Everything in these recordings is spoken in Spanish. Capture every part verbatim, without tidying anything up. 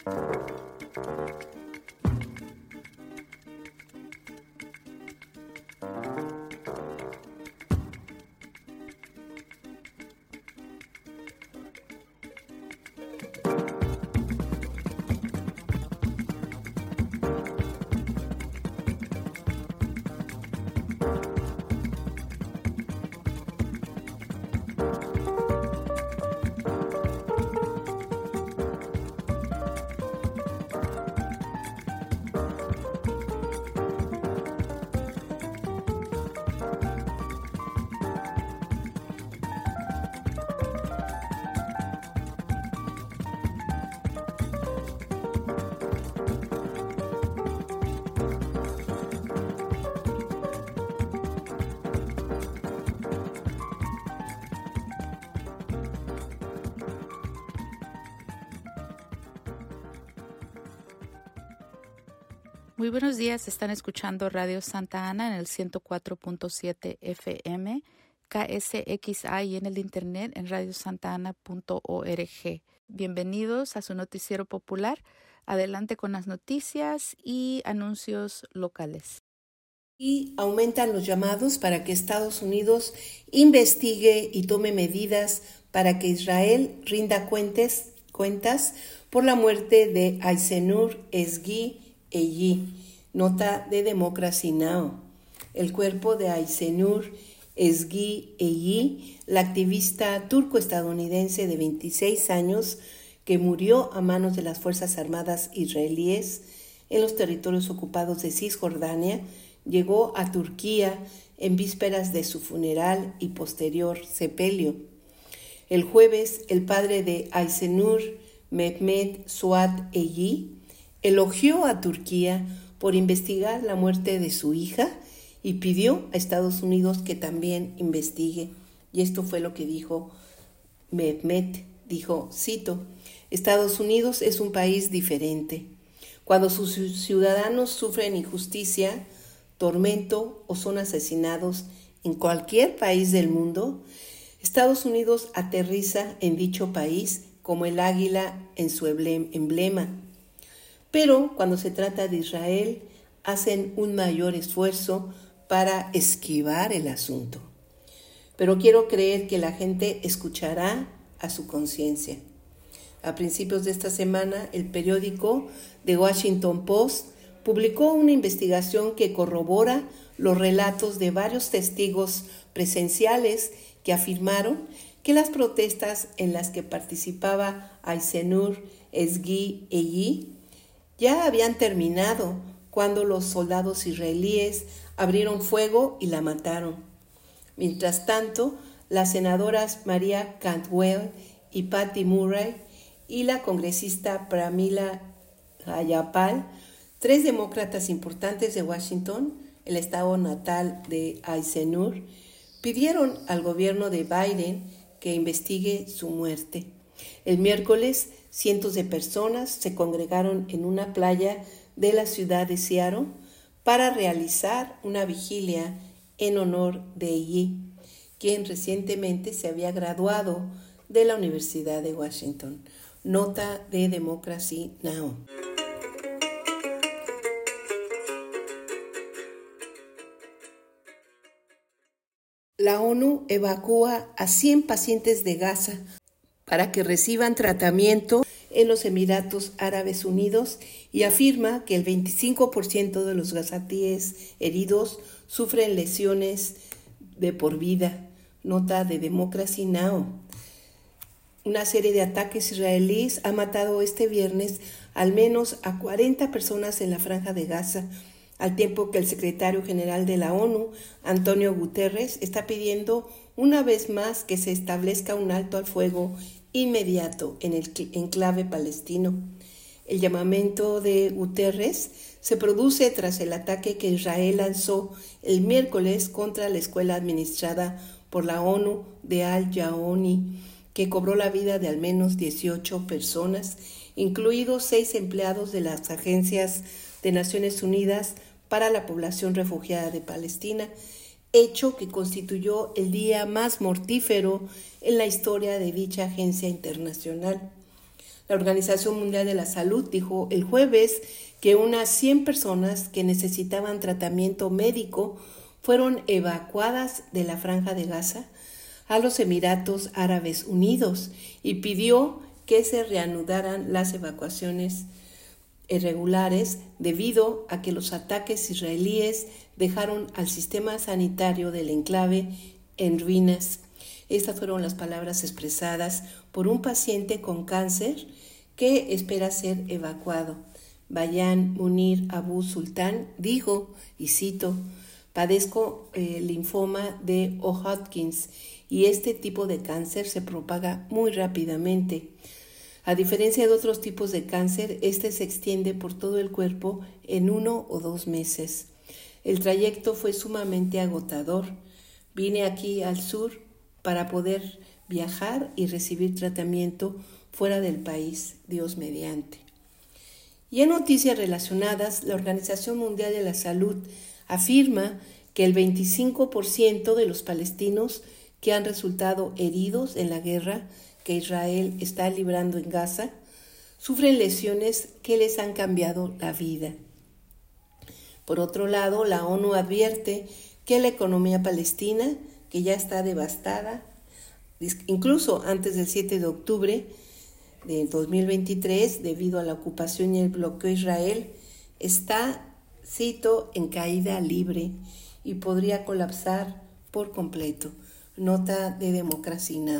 Muy buenos días, están escuchando Radio Santa Ana en el ciento cuatro punto siete F M, K S X A y en el internet en radio santa ana punto org. Bienvenidos a su noticiero popular. Adelante con las noticias y anuncios locales. Y aumentan los llamados para que Estados Unidos investigue y tome medidas para que Israel rinda cuentes, cuentas por la muerte de Aysenur Ezgi Eygi. Nota de Democracy Now! El cuerpo de Aysenur Ezgi Eygi, la activista turco-estadounidense de veintiséis años que murió a manos de las Fuerzas Armadas israelíes en los territorios ocupados de Cisjordania, llegó a Turquía en vísperas de su funeral y posterior sepelio. El jueves, el padre de Aysenur, Mehmet Suat Eygi, elogió a Turquía por investigar la muerte de su hija y pidió a Estados Unidos que también investigue. Y esto fue lo que dijo Mehmet. Dijo, cito, Estados Unidos es un país diferente. Cuando sus ciudadanos sufren injusticia, tormento o son asesinados en cualquier país del mundo, Estados Unidos aterriza en dicho país como el águila en su emblema. Pero cuando se trata de Israel, hacen un mayor esfuerzo para esquivar el asunto. Pero quiero creer que la gente escuchará a su conciencia. A principios de esta semana, el periódico The Washington Post publicó una investigación que corrobora los relatos de varios testigos presenciales que afirmaron que las protestas en las que participaba Aysenur Ezgi Eygi ya habían terminado cuando los soldados israelíes abrieron fuego y la mataron. Mientras tanto, las senadoras Maria Cantwell y Patty Murray y la congresista Pramila Jayapal, tres demócratas importantes de Washington, el estado natal de Aysenur, pidieron al gobierno de Biden que investigue su muerte. El miércoles, cientos de personas se congregaron en una playa de la ciudad de Seattle para realizar una vigilia en honor de Eygi, quien recientemente se había graduado de la Universidad de Washington. Nota de Democracy Now! La ONU evacúa a cien pacientes de Gaza para que reciban tratamiento en los Emiratos Árabes Unidos y afirma que el veinticinco por ciento de los gazatíes heridos sufren lesiones de por vida. Nota de Democracy Now! Una serie de ataques israelíes ha matado este viernes al menos a cuarenta personas en la Franja de Gaza, al tiempo que el secretario general de la ONU, Antonio Guterres, está pidiendo una vez más que se establezca un alto al fuego inmediato en el enclave palestino. El llamamiento de Guterres se produce tras el ataque que Israel lanzó el miércoles contra la escuela administrada por la ONU de Al-Jaouni, que cobró la vida de al menos dieciocho personas, incluidos seis empleados de las agencias de Naciones Unidas para la población refugiada de Palestina, hecho que constituyó el día más mortífero en la historia de dicha agencia internacional. La Organización Mundial de la Salud dijo el jueves que unas cien personas que necesitaban tratamiento médico fueron evacuadas de la Franja de Gaza a los Emiratos Árabes Unidos y pidió que se reanudaran las evacuaciones irregulares debido a que los ataques israelíes dejaron al sistema sanitario del enclave en ruinas. Estas fueron las palabras expresadas por un paciente con cáncer que espera ser evacuado. Bayan Munir Abu Sultan dijo, y cito, padezco eh, linfoma de Hodgkins y este tipo de cáncer se propaga muy rápidamente. A diferencia de otros tipos de cáncer, este se extiende por todo el cuerpo en uno o dos meses. El trayecto fue sumamente agotador. Vine aquí al sur para poder viajar y recibir tratamiento fuera del país, Dios mediante. Y en noticias relacionadas, la Organización Mundial de la Salud afirma que el veinticinco por ciento de los palestinos que han resultado heridos en la guerra que Israel está librando en Gaza sufren lesiones que les han cambiado la vida. Por otro lado, la ONU advierte que la economía palestina, que ya está devastada, incluso antes del siete de octubre de dos mil veintitrés, debido a la ocupación y el bloqueo de Israel, está, cito, en caída libre y podría colapsar por completo. Nota de Democracy Now!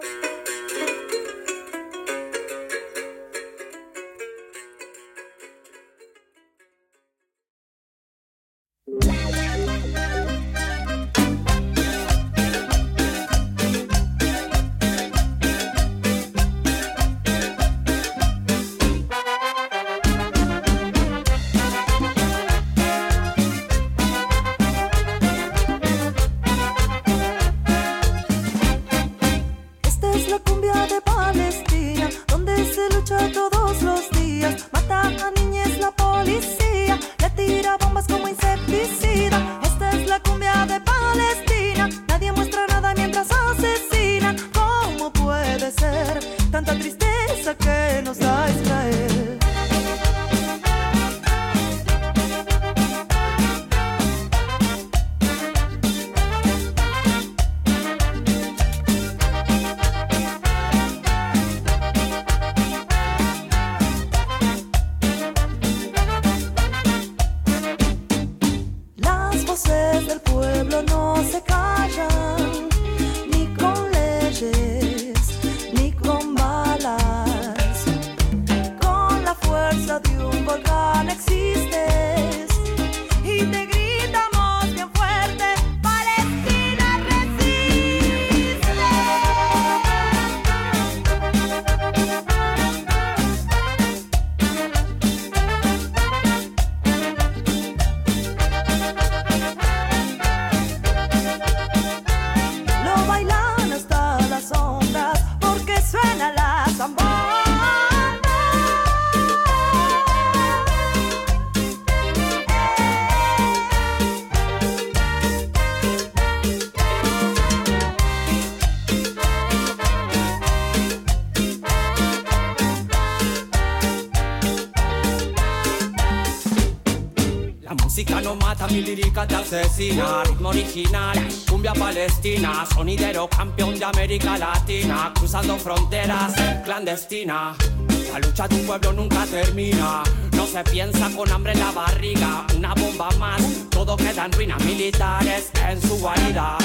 No mata, mi lírica te asesina. Ritmo original, cumbia palestina. Sonidero campeón de América Latina. Cruzando fronteras, clandestina. La lucha de un pueblo nunca termina. No se piensa con hambre en la barriga. Una bomba más, todo queda en ruinas militares en su guarida.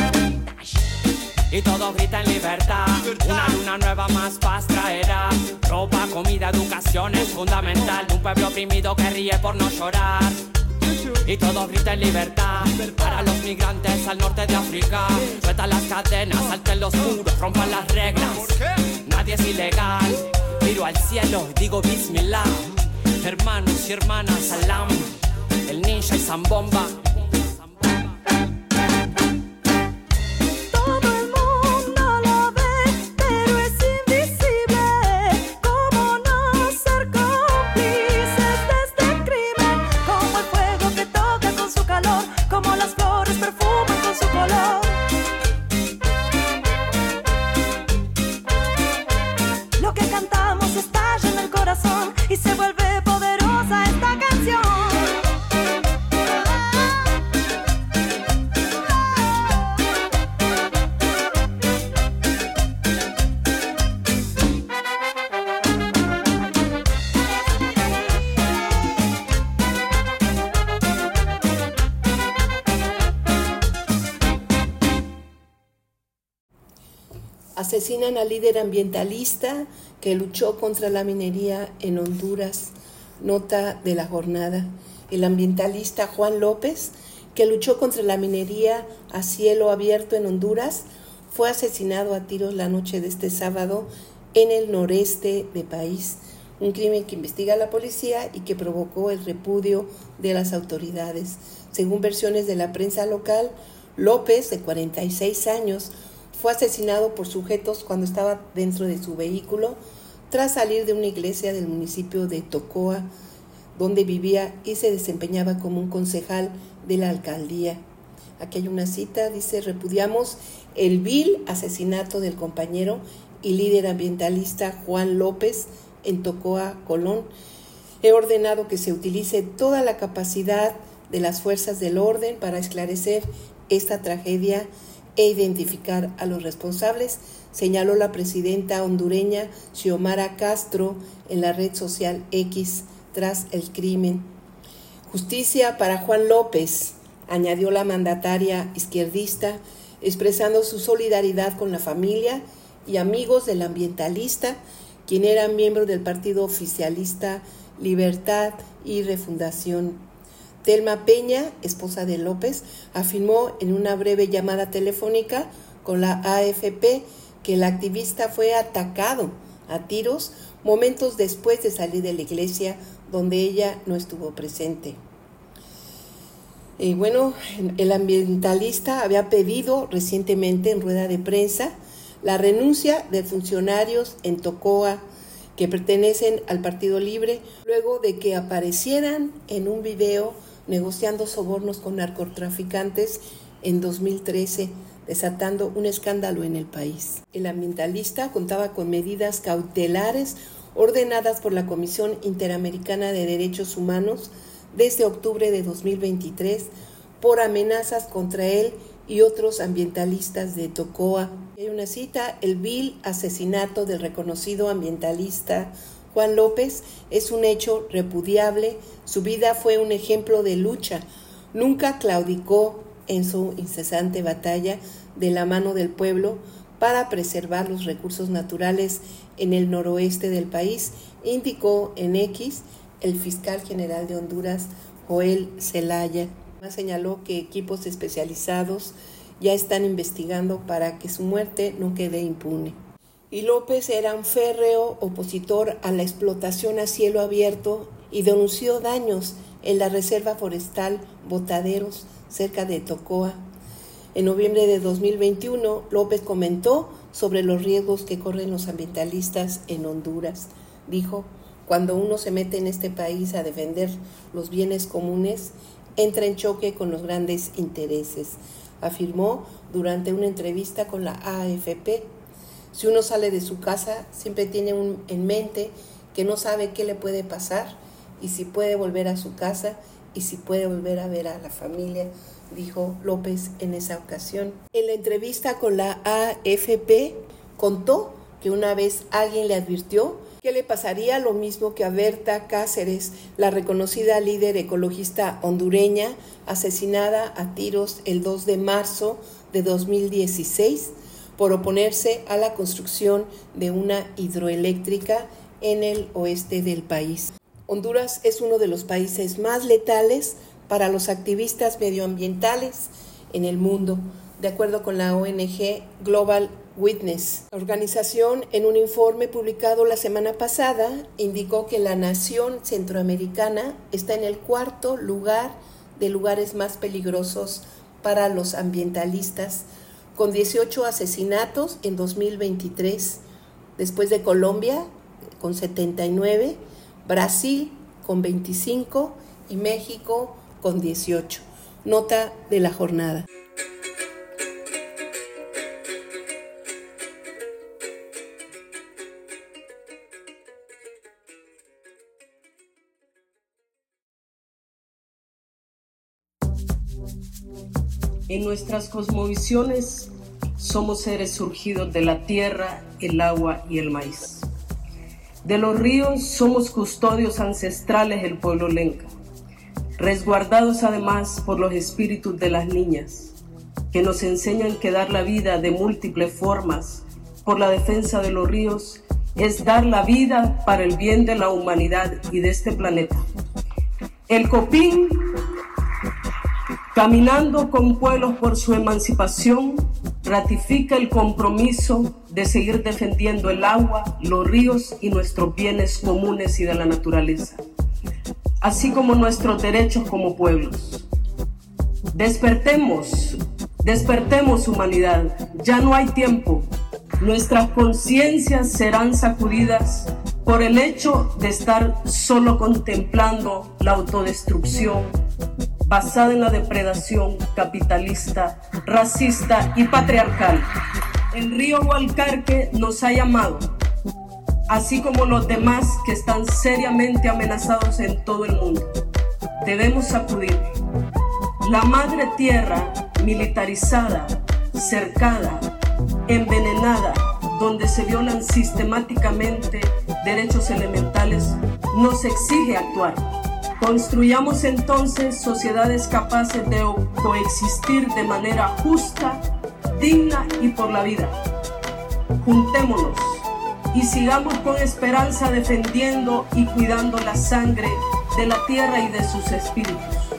Y todos gritan libertad. Una luna nueva más paz traerá. Ropa, comida, educación es fundamental. Un pueblo oprimido que ríe por no llorar. Y todos gritan libertad para los migrantes al norte de África. Sueltan las cadenas, salten los muros, rompan las reglas. Nadie es ilegal. Miro al cielo y digo Bismillah. Hermanos y hermanas, salam. El ninja y Zambomba. Lo que cantamos está lleno Asesinan al líder ambientalista que luchó contra la minería en Honduras. Nota de la jornada. El ambientalista Juan López, que luchó contra la minería a cielo abierto en Honduras, fue asesinado a tiros la noche de este sábado en el noreste del país. Un crimen que investiga la policía y que provocó el repudio de las autoridades. Según versiones de la prensa local, López, de cuarenta y seis años, fue asesinado por sujetos cuando estaba dentro de su vehículo tras salir de una iglesia del municipio de Tocoa, donde vivía y se desempeñaba como un concejal de la alcaldía. Aquí hay una cita, dice: repudiamos el vil asesinato del compañero y líder ambientalista Juan López en Tocoa, Colón. He ordenado que se utilice toda la capacidad de las fuerzas del orden para esclarecer esta tragedia e identificar a los responsables, señaló la presidenta hondureña Xiomara Castro en la red social X tras el crimen. Justicia para Juan López, añadió la mandataria izquierdista, expresando su solidaridad con la familia y amigos del ambientalista, quien era miembro del partido oficialista Libertad y Refundación. Telma Peña, esposa de López, afirmó en una breve llamada telefónica con la A F P que el activista fue atacado a tiros momentos después de salir de la iglesia donde ella no estuvo presente. Y bueno, el ambientalista había pedido recientemente en rueda de prensa la renuncia de funcionarios en Tocoa que pertenecen al Partido Libre luego de que aparecieran en un video negociando sobornos con narcotraficantes en dos mil trece, desatando un escándalo en el país. El ambientalista contaba con medidas cautelares ordenadas por la Comisión Interamericana de Derechos Humanos desde octubre de dos mil veintitrés por amenazas contra él y otros ambientalistas de Tocoa. Hay una cita: el vil asesinato del reconocido ambientalista Juan López es un hecho repudiable. Su vida fue un ejemplo de lucha. Nunca claudicó en su incesante batalla de la mano del pueblo para preservar los recursos naturales en el noroeste del país, indicó en X el fiscal general de Honduras, Joel Zelaya. Además señaló que equipos especializados ya están investigando para que su muerte no quede impune. Y López era un férreo opositor a la explotación a cielo abierto y denunció daños en la reserva forestal Botaderos, cerca de Tocoa. En noviembre de dos mil veintiuno, López comentó sobre los riesgos que corren los ambientalistas en Honduras. Dijo: cuando uno se mete en este país a defender los bienes comunes, entra en choque con los grandes intereses, afirmó durante una entrevista con la A F P. Si uno sale de su casa, siempre tiene un, en mente que no sabe qué le puede pasar y si puede volver a su casa y si puede volver a ver a la familia, dijo López en esa ocasión. En la entrevista con la A F P, contó que una vez alguien le advirtió que le pasaría lo mismo que a Berta Cáceres, la reconocida líder ecologista hondureña, asesinada a tiros el dos de marzo de dos mil dieciséis, por oponerse a la construcción de una hidroeléctrica en el oeste del país. Honduras es uno de los países más letales para los activistas medioambientales en el mundo, de acuerdo con la O N G Global Witness. La organización, en un informe publicado la semana pasada, indicó que la nación centroamericana está en el cuarto lugar de lugares más peligrosos para los ambientalistas, con dieciocho asesinatos en dos mil veintitrés, después de Colombia con setenta y nueve, Brasil con veinticinco y México con dieciocho. Nota de la jornada. En nuestras cosmovisiones somos seres surgidos de la tierra, el agua y el maíz. De los ríos somos custodios ancestrales del pueblo lenca, resguardados además por los espíritus de las niñas, que nos enseñan que dar la vida de múltiples formas por la defensa de los ríos es dar la vida para el bien de la humanidad y de este planeta. El COPIN, caminando con pueblos por su emancipación, ratifica el compromiso de seguir defendiendo el agua, los ríos y nuestros bienes comunes y de la naturaleza, así como nuestros derechos como pueblos. Despertemos, despertemos humanidad, ya no hay tiempo. Nuestras conciencias serán sacudidas por el hecho de estar solo contemplando la autodestrucción basada en la depredación capitalista, racista y patriarcal. El río Gualcarque nos ha llamado, así como los demás que están seriamente amenazados en todo el mundo. Debemos sacudir. La madre tierra militarizada, cercada, envenenada, donde se violan sistemáticamente derechos elementales, nos exige actuar. Construyamos entonces sociedades capaces de coexistir de manera justa, digna y por la vida. Juntémonos y sigamos con esperanza defendiendo y cuidando la sangre de la tierra y de sus espíritus.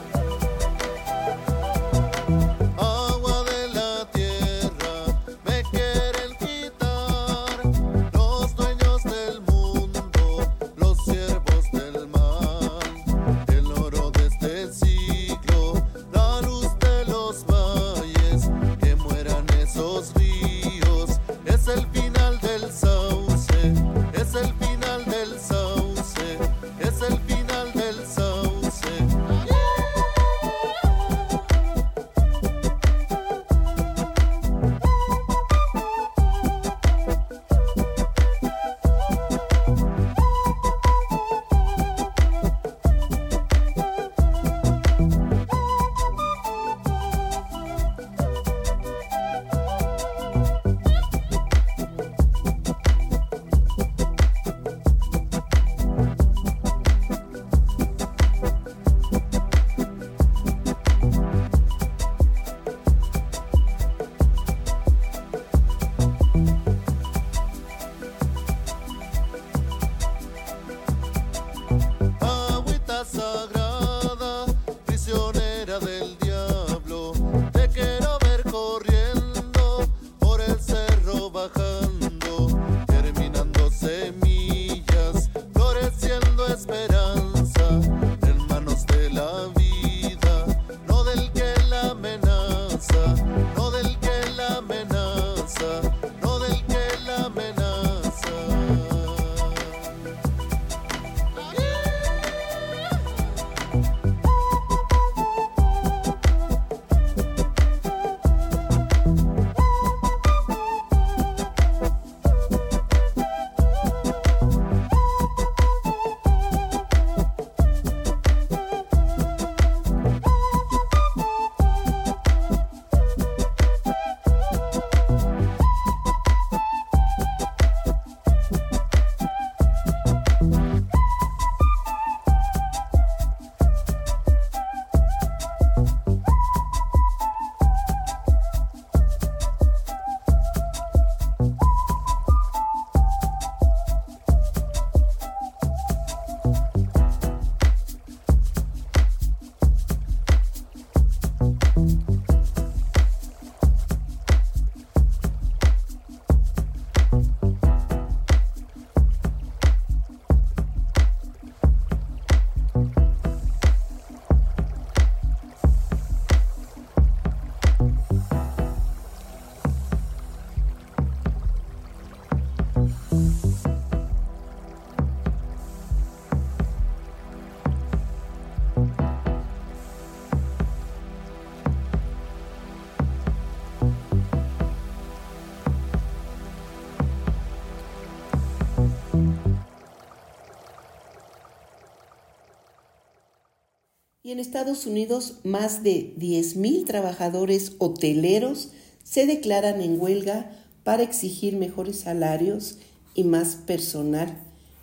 Y en Estados Unidos, más de diez mil trabajadores hoteleros se declaran en huelga para exigir mejores salarios y más personal.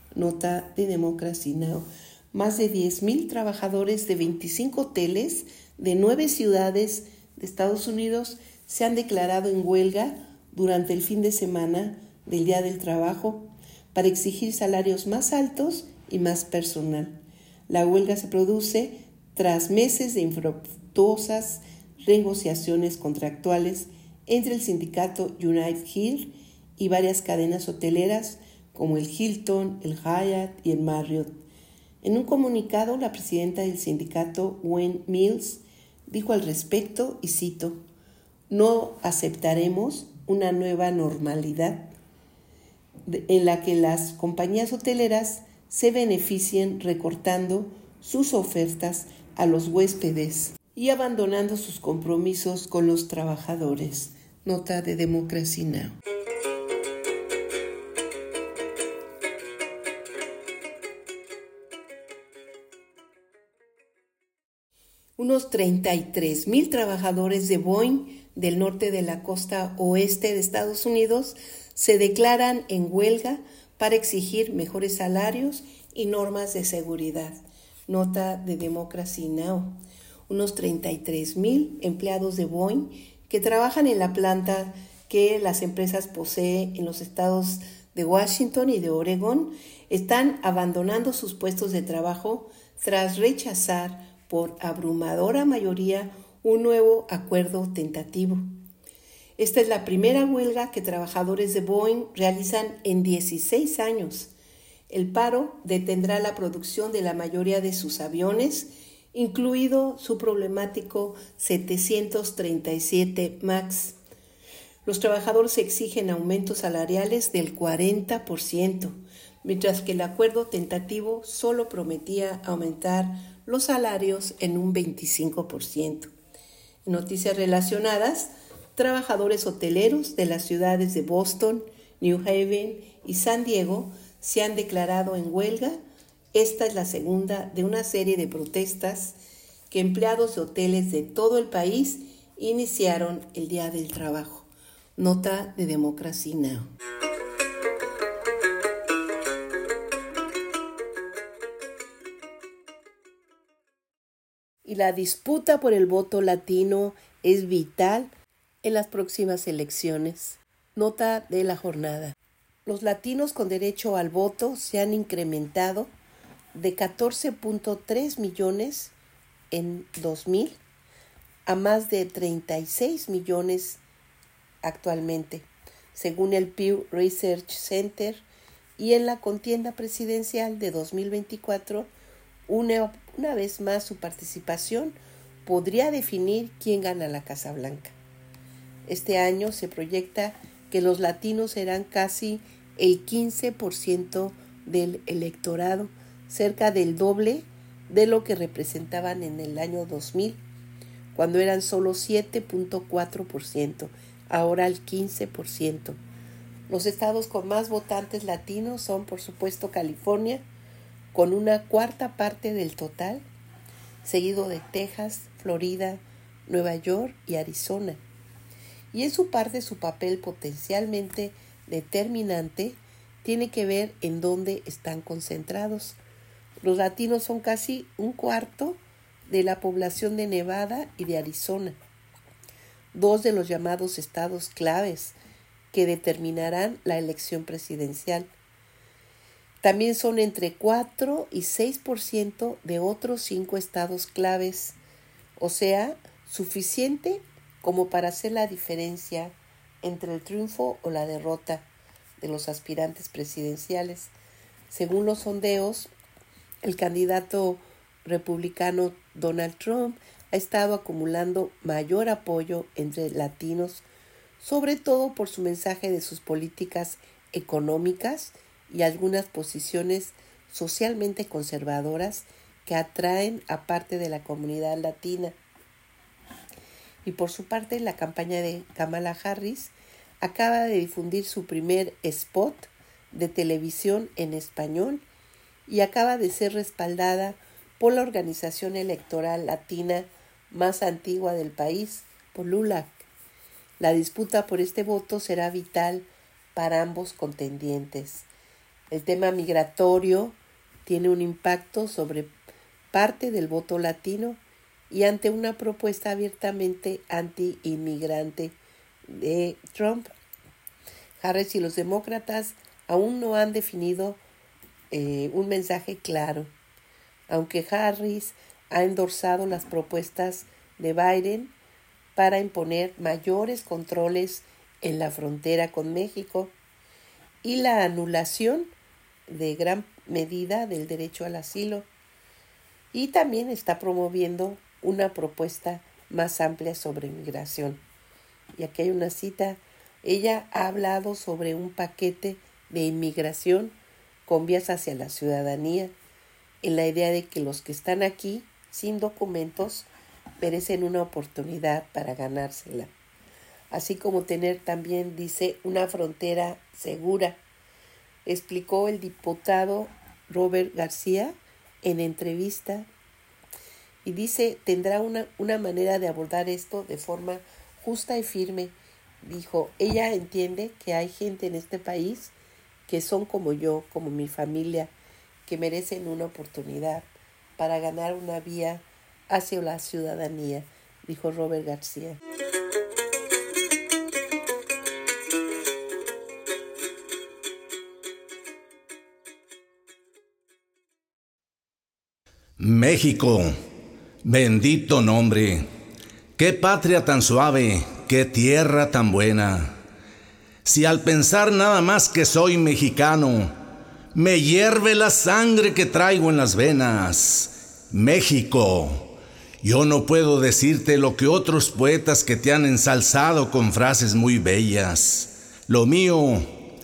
Nota de Democracy Now! Más de diez mil trabajadores de veinticinco hoteles de nueve ciudades de Estados Unidos se han declarado en huelga durante el fin de semana del Día del Trabajo para exigir salarios más altos y más personal. La huelga se produce tras meses de infructuosas negociaciones contractuales entre el sindicato United Hill y varias cadenas hoteleras como el Hilton, el Hyatt y el Marriott. En un comunicado, la presidenta del sindicato, Gwen Mills, dijo al respecto, y cito, «No aceptaremos una nueva normalidad en la que las compañías hoteleras se beneficien recortando sus ofertas a los huéspedes y abandonando sus compromisos con los trabajadores». Nota de Democracy Now! Unos treinta y tres mil trabajadores de Boeing del norte de la costa oeste de Estados Unidos se declaran en huelga para exigir mejores salarios y normas de seguridad. Nota de Democracy Now! Unos treinta y tres mil empleados de Boeing que trabajan en la planta que las empresas poseen en los estados de Washington y de Oregón están abandonando sus puestos de trabajo tras rechazar por abrumadora mayoría un nuevo acuerdo tentativo. Esta es la primera huelga que trabajadores de Boeing realizan en dieciséis años. El paro detendrá la producción de la mayoría de sus aviones, incluido su problemático setecientos treinta y siete MAX. Los trabajadores exigen aumentos salariales del cuarenta por ciento, mientras que el acuerdo tentativo solo prometía aumentar los salarios en un veinticinco por ciento. En noticias relacionadas, trabajadores hoteleros de las ciudades de Boston, New Haven y San Diego se han declarado en huelga. Esta es la segunda de una serie de protestas que empleados de hoteles de todo el país iniciaron el Día del Trabajo. Nota de Democracy Now! Y la disputa por el voto latino es vital en las próximas elecciones. Nota de la jornada. Los latinos con derecho al voto se han incrementado de catorce punto tres millones en dos mil a más de treinta y seis millones actualmente, según el Pew Research Center, y en la contienda presidencial de dos mil veinticuatro, una, una vez más su participación podría definir quién gana la Casa Blanca. Este año se proyecta que los latinos serán casi el quince por ciento del electorado, cerca del doble de lo que representaban en el año dos mil, cuando eran solo siete punto cuatro por ciento, ahora el quince por ciento. Los estados con más votantes latinos son, por supuesto, California, con una cuarta parte del total, seguido de Texas, Florida, Nueva York y Arizona. Y en su parte su papel potencialmente determinante tiene que ver en dónde están concentrados. Los latinos son casi un cuarto de la población de Nevada y de Arizona, dos de los llamados estados claves que determinarán la elección presidencial. También son entre cuatro y seis por ciento de otros cinco estados claves, o sea, suficiente como para hacer la diferencia entre el triunfo o la derrota de los aspirantes presidenciales. Según los sondeos, el candidato republicano Donald Trump ha estado acumulando mayor apoyo entre latinos, sobre todo por su mensaje de sus políticas económicas y algunas posiciones socialmente conservadoras que atraen a parte de la comunidad latina. Y por su parte, la campaña de Kamala Harris acaba de difundir su primer spot de televisión en español y acaba de ser respaldada por la organización electoral latina más antigua del país, por L U L A C. La disputa por este voto será vital para ambos contendientes. El tema migratorio tiene un impacto sobre parte del voto latino y ante una propuesta abiertamente anti-inmigrante de Trump, Harris y los demócratas aún no han definido eh, un mensaje claro. Aunque Harris ha endorsado las propuestas de Biden para imponer mayores controles en la frontera con México y la anulación de gran medida del derecho al asilo, y también está promoviendo una propuesta más amplia sobre migración. Y aquí hay una cita: ella ha hablado sobre un paquete de inmigración con vías hacia la ciudadanía, en la idea de que los que están aquí sin documentos merecen una oportunidad para ganársela, así como tener también, dice, una frontera segura, explicó el diputado Robert García en entrevista, y dice, tendrá una, una manera de abordar esto de forma justa y firme. Dijo, ella entiende que hay gente en este país que son como yo, como mi familia, que merecen una oportunidad para ganar una vía hacia la ciudadanía, dijo Robert García. México, bendito nombre, qué patria tan suave, qué tierra tan buena. Si al pensar nada más que soy mexicano, me hierve la sangre que traigo en las venas. México, yo no puedo decirte lo que otros poetas que te han ensalzado con frases muy bellas. Lo mío,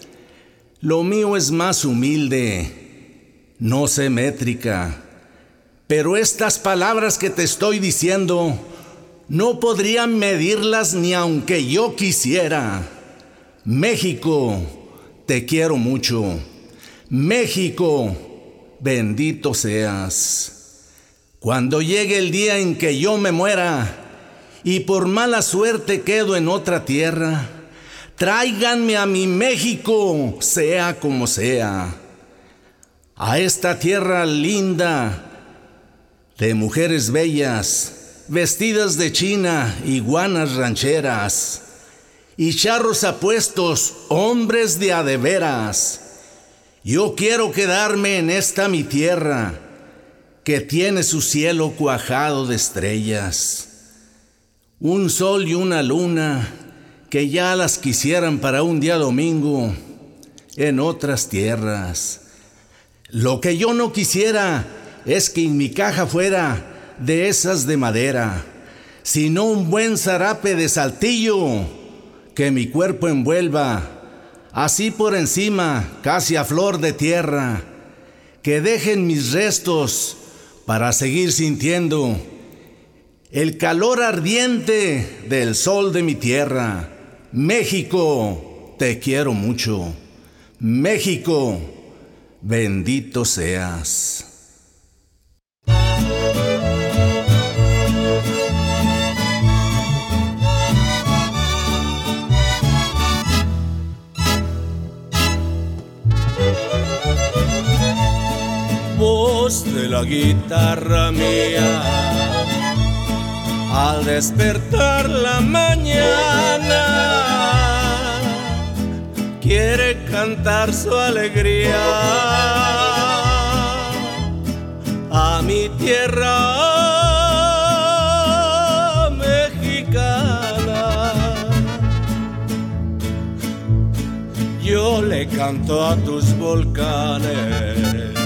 lo mío es más humilde, no sé métrica, pero estas palabras que te estoy diciendo no podrían medirlas ni aunque yo quisiera. México, te quiero mucho. México, bendito seas. Cuando llegue el día en que yo me muera y por mala suerte quedo en otra tierra, tráiganme a mi México, sea como sea. A esta tierra linda, de mujeres bellas, vestidas de china, iguanas rancheras, y charros apuestos, hombres de a de veras. Yo quiero quedarme en esta mi tierra, que tiene su cielo cuajado de estrellas, un sol y una luna, que ya las quisieran para un día domingo en otras tierras. Lo que yo no quisiera es que en mi caja fuera de esas de madera, sino un buen zarape de saltillo que mi cuerpo envuelva, así por encima, casi a flor de tierra, que dejen mis restos para seguir sintiendo el calor ardiente del sol de mi tierra. México, te quiero mucho. México, bendito seas. Voz de la guitarra mía, al despertar la mañana, quiere cantar su alegría a mi tierra mexicana. Yo le canto a tus volcanes,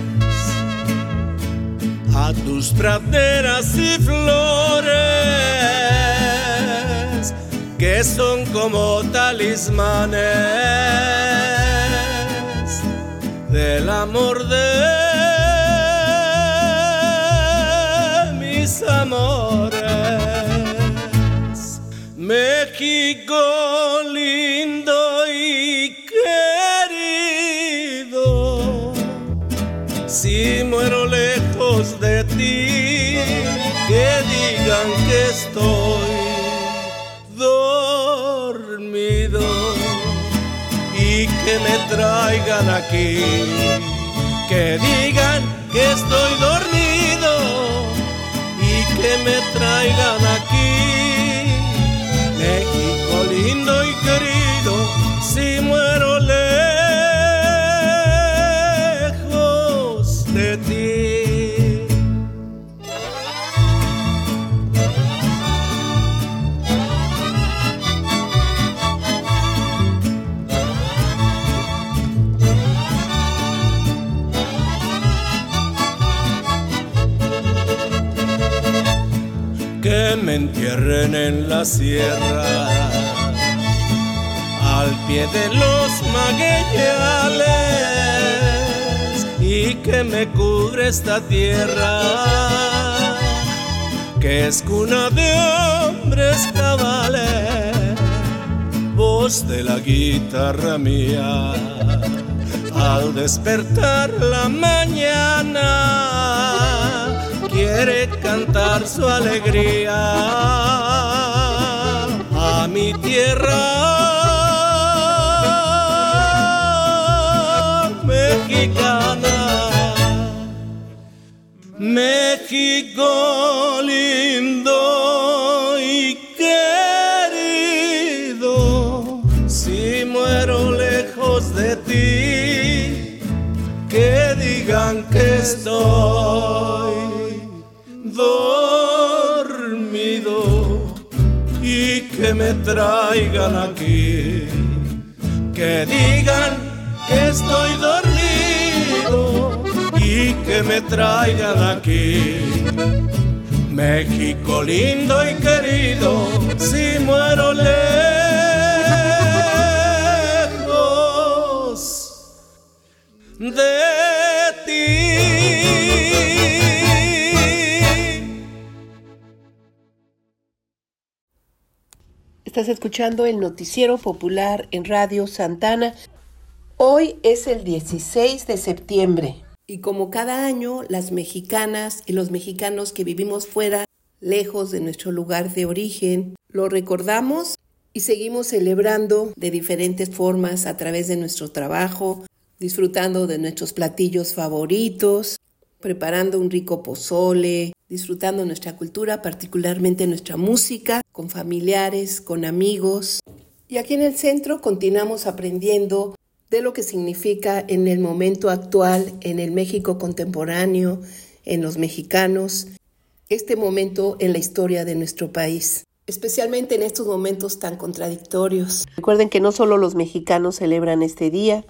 a tus praderas y flores, que son como talismanes del amor de mis amores. México lindo y querido, si muero lejos de ti, que digan que estoy dormido y que me traigan aquí, que digan que estoy dormido y que me traigan aquí. México lindo y querido, si muero lejos de ti. Que me entierren en la sierra, al pie de los magueyales, y que me cubre esta tierra, que es cuna de hombres cabales, voz de la guitarra mía, al despertar la mañana, quiere cantar su alegría a mi tierra mexicana. México lindo y querido, si muero lejos de ti, que digan que estoy dormido y que me traigan aquí, que digan que estoy dormido y que me traigan aquí. México lindo y querido, si muero lejos de ti. Estás escuchando el Noticiero Popular en Radio Santa Ana. Hoy es el dieciséis de septiembre y como cada año, las mexicanas y los mexicanos que vivimos fuera, lejos de nuestro lugar de origen, lo recordamos y seguimos celebrando de diferentes formas a través de nuestro trabajo, disfrutando de nuestros platillos favoritos, preparando un rico pozole, disfrutando nuestra cultura, particularmente nuestra música, con familiares, con amigos. Y aquí en el centro continuamos aprendiendo de lo que significa en el momento actual, en el México contemporáneo, en los mexicanos, este momento en la historia de nuestro país, especialmente en estos momentos tan contradictorios. Recuerden que no solo los mexicanos celebran este día.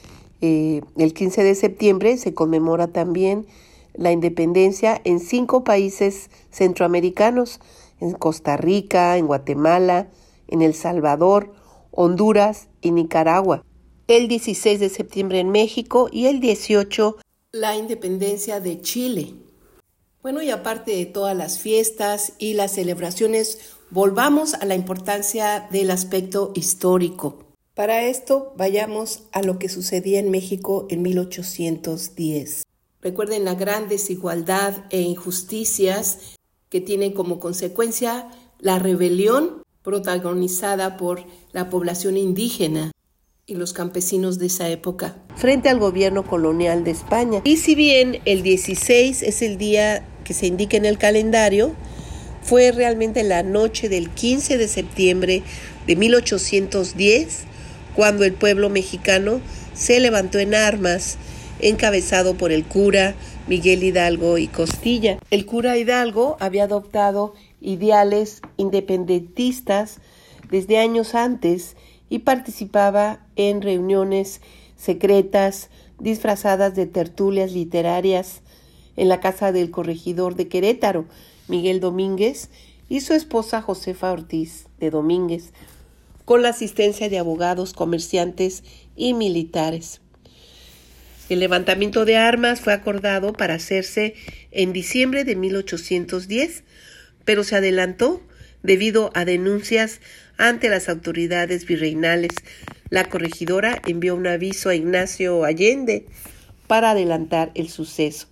Eh, el quince de septiembre se conmemora también la independencia en cinco países centroamericanos, en Costa Rica, en Guatemala, en El Salvador, Honduras y Nicaragua. El dieciséis de septiembre en México y el dieciocho la independencia de Chile. Bueno, y aparte de todas las fiestas y las celebraciones, volvamos a la importancia del aspecto histórico. Para esto, vayamos a lo que sucedía en México en mil ochocientos diez. Recuerden la gran desigualdad e injusticias que tienen como consecuencia la rebelión protagonizada por la población indígena y los campesinos de esa época frente al gobierno colonial de España. Y si bien el dieciséis es el día que se indica en el calendario, fue realmente la noche del quince de septiembre de mil ochocientos diez cuando el pueblo mexicano se levantó en armas, encabezado por el cura Miguel Hidalgo y Costilla. El cura Hidalgo había adoptado ideales independentistas desde años antes y participaba en reuniones secretas disfrazadas de tertulias literarias en la casa del corregidor de Querétaro, Miguel Domínguez, y su esposa Josefa Ortiz de Domínguez, con la asistencia de abogados, comerciantes y militares. El levantamiento de armas fue acordado para hacerse en diciembre de mil ochocientos diez, pero se adelantó debido a denuncias ante las autoridades virreinales. La corregidora envió un aviso a Ignacio Allende para adelantar el suceso.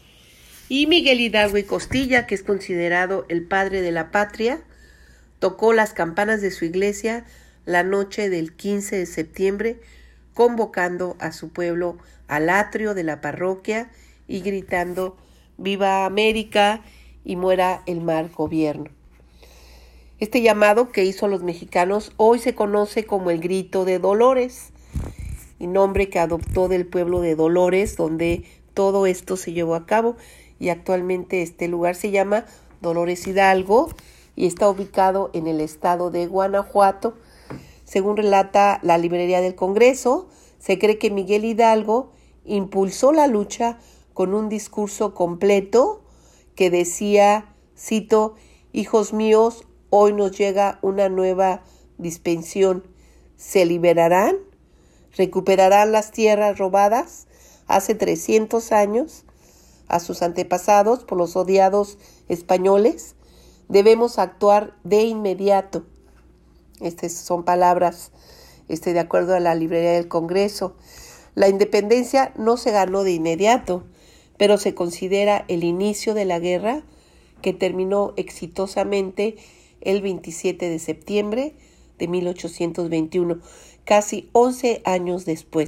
Y Miguel Hidalgo y Costilla, que es considerado el padre de la patria, tocó las campanas de su iglesia la noche del quince de septiembre, convocando a su pueblo al atrio de la parroquia y gritando «¡Viva América y muera el mal gobierno!». Este llamado que hizo a los mexicanos hoy se conoce como el Grito de Dolores, y nombre que adoptó del pueblo de Dolores, donde todo esto se llevó a cabo, y actualmente este lugar se llama Dolores Hidalgo y está ubicado en el estado de Guanajuato. Según relata la Librería del Congreso, se cree que Miguel Hidalgo impulsó la lucha con un discurso completo que decía, cito, «Hijos míos, hoy nos llega una nueva dispensión. ¿Se liberarán? ¿Recuperarán las tierras robadas hace trescientos años a sus antepasados por los odiados españoles? Debemos actuar de inmediato». Estas son palabras este, de acuerdo a la Librería del Congreso. La independencia no se ganó de inmediato, pero se considera el inicio de la guerra que terminó exitosamente el veintisiete de septiembre de mil ochocientos veintiuno, casi once años después.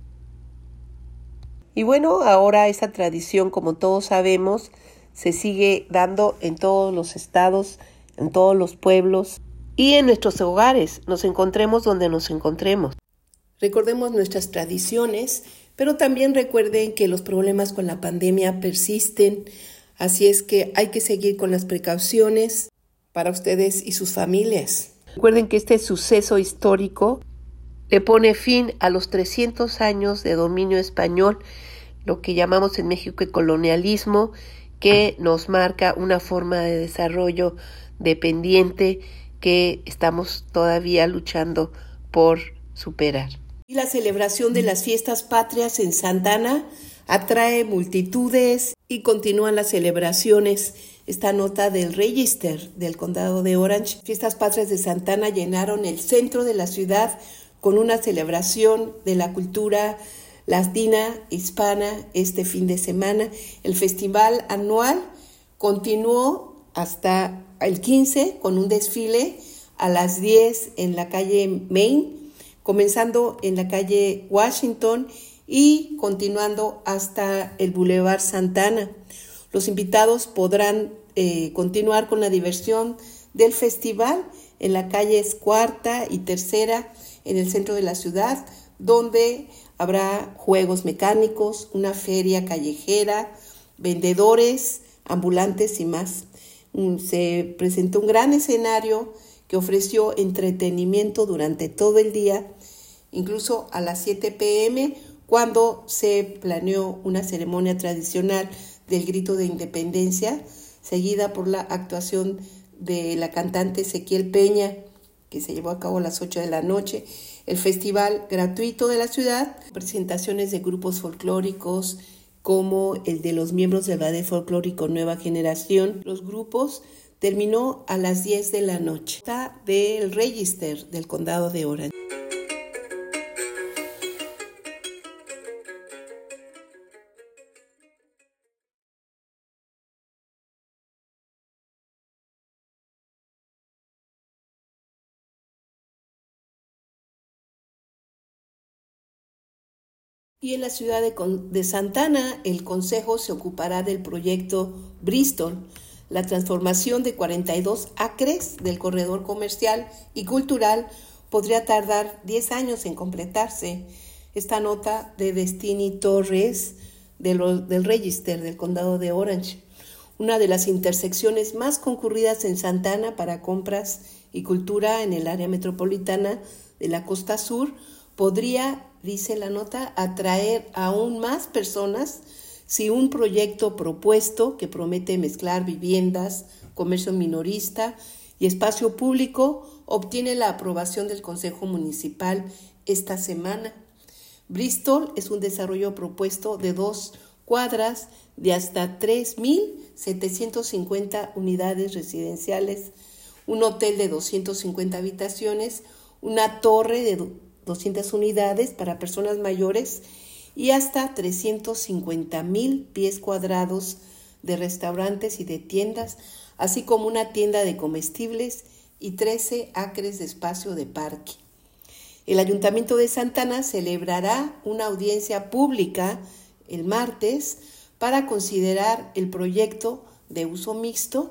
Y bueno, ahora esa tradición, como todos sabemos, se sigue dando en todos los estados, en todos los pueblos y en nuestros hogares, nos encontremos donde nos encontremos. Recordemos nuestras tradiciones, pero también recuerden que los problemas con la pandemia persisten, así es que hay que seguir con las precauciones para ustedes y sus familias. Recuerden que este suceso histórico le pone fin a los trescientos años de dominio español, lo que llamamos en México el colonialismo, que nos marca una forma de desarrollo dependiente que estamos todavía luchando por superar. Y la celebración de las fiestas patrias en Santa Ana atrae multitudes y continúan las celebraciones. Esta nota del Register del Condado de Orange. Fiestas patrias de Santa Ana llenaron el centro de la ciudad con una celebración de la cultura latina, hispana, este fin de semana. El festival anual continuó hasta el quince con un desfile a las diez en la calle Main, comenzando en la calle Washington y continuando hasta el Boulevard Santa Ana. Los invitados podrán eh, continuar con la diversión del festival en la calles Cuarta y Tercera en el centro de la ciudad, donde habrá juegos mecánicos, una feria callejera, vendedores, ambulantes y más. Se presentó un gran escenario que ofreció entretenimiento durante todo el día, incluso a las siete p.m., cuando se planeó una ceremonia tradicional del Grito de Independencia, seguida por la actuación de la cantante Ezequiel Peña, que se llevó a cabo a las ocho de la noche. El festival gratuito de la ciudad, presentaciones de grupos folclóricos como el de los miembros del Ballet Folclórico Nueva Generación. Los grupos terminó a las diez de la noche. Está del Register del Condado de Orange. Y en la ciudad de, de Santa Ana, el Consejo se ocupará del proyecto Bristol, la transformación de cuarenta y dos acres del corredor comercial y cultural podría tardar diez años en completarse. Esta nota de Destiny Torres de lo, del Register del Condado de Orange, una de las intersecciones más concurridas en Santa Ana para compras y cultura en el área metropolitana de la Costa Sur, podría, dice la nota, atraer aún más personas si un proyecto propuesto que promete mezclar viviendas, comercio minorista y espacio público obtiene la aprobación del Consejo Municipal esta semana. Bristol es un desarrollo propuesto de dos cuadras de hasta tres mil setecientas cincuenta unidades residenciales, un hotel de doscientas cincuenta habitaciones, una torre de doscientas unidades para personas mayores y hasta trescientos cincuenta mil pies cuadrados de restaurantes y de tiendas, así como una tienda de comestibles y trece acres de espacio de parque. El Ayuntamiento de Santa Ana celebrará una audiencia pública el martes para considerar el proyecto de uso mixto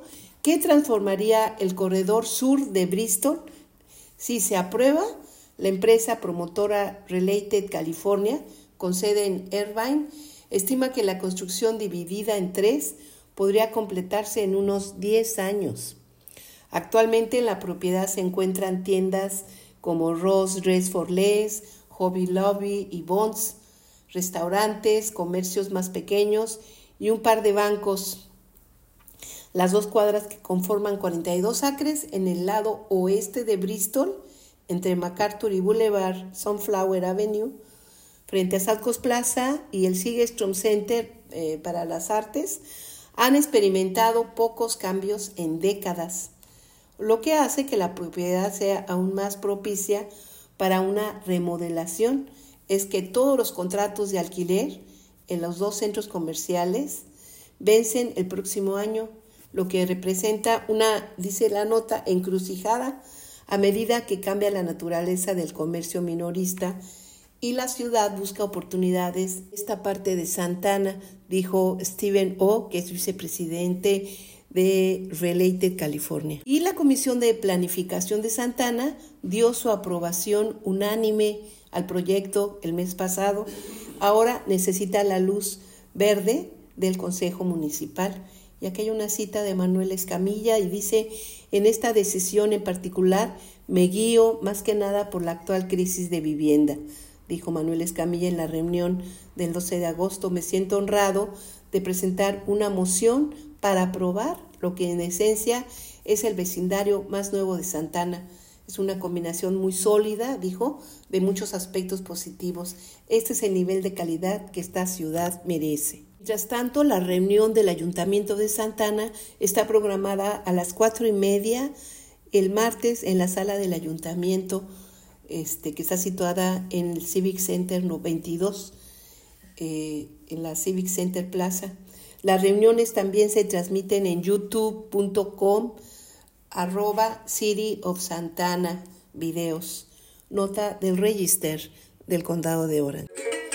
que transformaría el corredor sur de Bristol. Si se aprueba, la empresa promotora Related California, con sede en Irvine, estima que la construcción dividida en tres podría completarse en unos diez años. Actualmente en la propiedad se encuentran tiendas como Ross Dress for Less, Hobby Lobby y Bonds, restaurantes, comercios más pequeños y un par de bancos. Las dos cuadras que conforman cuarenta y dos acres en el lado oeste de Bristol, entre MacArthur y Boulevard Sunflower Avenue, frente a Salcos Plaza y el Segerstrom Center eh, para las Artes, han experimentado pocos cambios en décadas, lo que hace que la propiedad sea aún más propicia para una remodelación. Es que todos los contratos de alquiler en los dos centros comerciales vencen el próximo año, lo que representa una, dice la nota, encrucijada a medida que cambia la naturaleza del comercio minorista y la ciudad busca oportunidades. Esta parte de Santa Ana, dijo Stephen O, que es vicepresidente de Related California. Y la Comisión de Planificación de Santa Ana dio su aprobación unánime al proyecto el mes pasado. Ahora necesita la luz verde del Consejo Municipal. Y aquí hay una cita de Manuel Escamilla y dice: en esta decisión en particular me guío más que nada por la actual crisis de vivienda, dijo Manuel Escamilla en la reunión del doce de agosto. Me siento honrado de presentar una moción para aprobar lo que en esencia es el vecindario más nuevo de Santa Ana. Es una combinación muy sólida, dijo, de muchos aspectos positivos. Este es el nivel de calidad que esta ciudad merece. Mientras tanto, la reunión del Ayuntamiento de Santa Ana está programada a las cuatro y media el martes en la sala del Ayuntamiento, este, que está situada en el Civic Center noventa y dos, eh, en la Civic Center Plaza. Las reuniones también se transmiten en youtube punto com arroba City of Santa Ana videos. Nota del Register del Condado de Orange.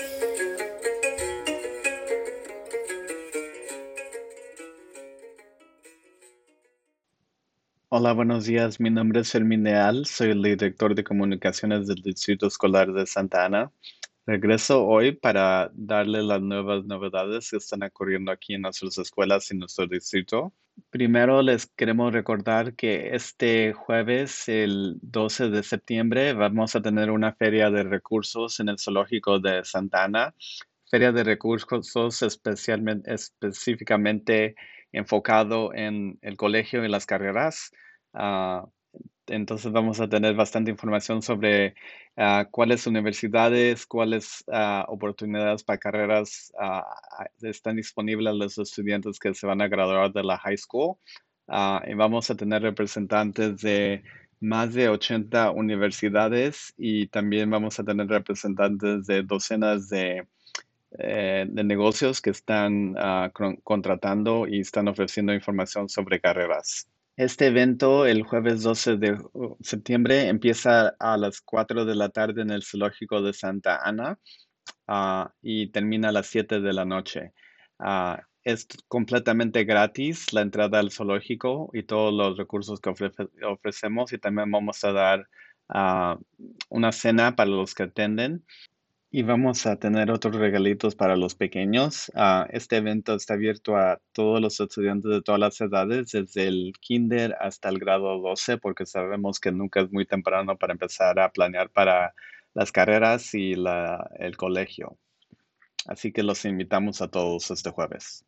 Hola, buenos días. Mi nombre es Fermín Leal. Soy el director de comunicaciones del Distrito Escolar de Santa Ana. Regreso hoy para darle las nuevas novedades que están ocurriendo aquí en nuestras escuelas y en nuestro distrito. Primero les queremos recordar que este jueves, el doce de septiembre, vamos a tener una feria de recursos en el zoológico de Santa Ana. Feria de recursos especialmente, específicamente enfocado en el colegio y las carreras. Uh, entonces vamos a tener bastante información sobre uh, cuáles universidades, cuáles uh, oportunidades para carreras uh, están disponibles a los estudiantes que se van a graduar de la high school. Uh, y vamos a tener representantes de más de ochenta universidades y también vamos a tener representantes de docenas de Eh, de negocios que están uh, contratando y están ofreciendo información sobre carreras. Este evento, el jueves doce de septiembre, empieza a las cuatro de la tarde en el zoológico de Santa Ana uh, y termina a las siete de la noche. Uh, es completamente gratis la entrada al zoológico y todos los recursos que ofrece, ofrecemos, y también vamos a dar uh, una cena para los que atenden. Y vamos a tener otros regalitos para los pequeños. Uh, este evento está abierto a todos los estudiantes de todas las edades, desde el kinder hasta el grado doce, porque sabemos que nunca es muy temprano para empezar a planear para las carreras y la, el colegio. Así que los invitamos a todos este jueves.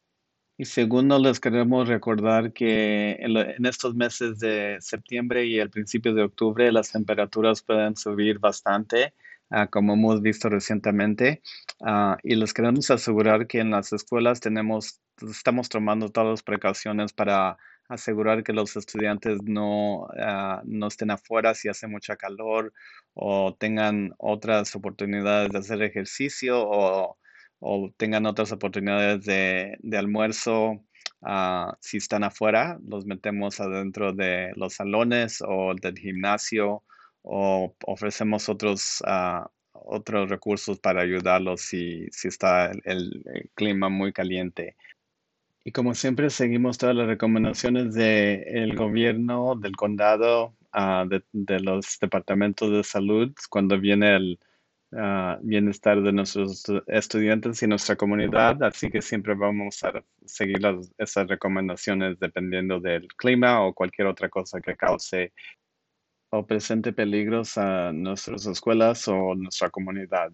Y segundo, les queremos recordar que en, lo, en estos meses de septiembre y el principio de octubre las temperaturas pueden subir bastante. Uh, como hemos visto recientemente, uh, y les queremos asegurar que en las escuelas tenemos, estamos tomando todas las precauciones para asegurar que los estudiantes no, uh, no estén afuera si hace mucha calor o tengan otras oportunidades de hacer ejercicio o, o tengan otras oportunidades de, de almuerzo. Uh, si están afuera, los metemos adentro de los salones o del gimnasio, o ofrecemos otros, uh, otros recursos para ayudarlos si, si está el, el clima muy caliente. Y como siempre, seguimos todas las recomendaciones del gobierno, del condado, uh, de, de los departamentos de salud cuando viene el uh, bienestar de nuestros estudiantes y nuestra comunidad. Así que siempre vamos a seguir las, esas recomendaciones dependiendo del clima o cualquier otra cosa que cause o presente peligros a nuestras escuelas o nuestra comunidad.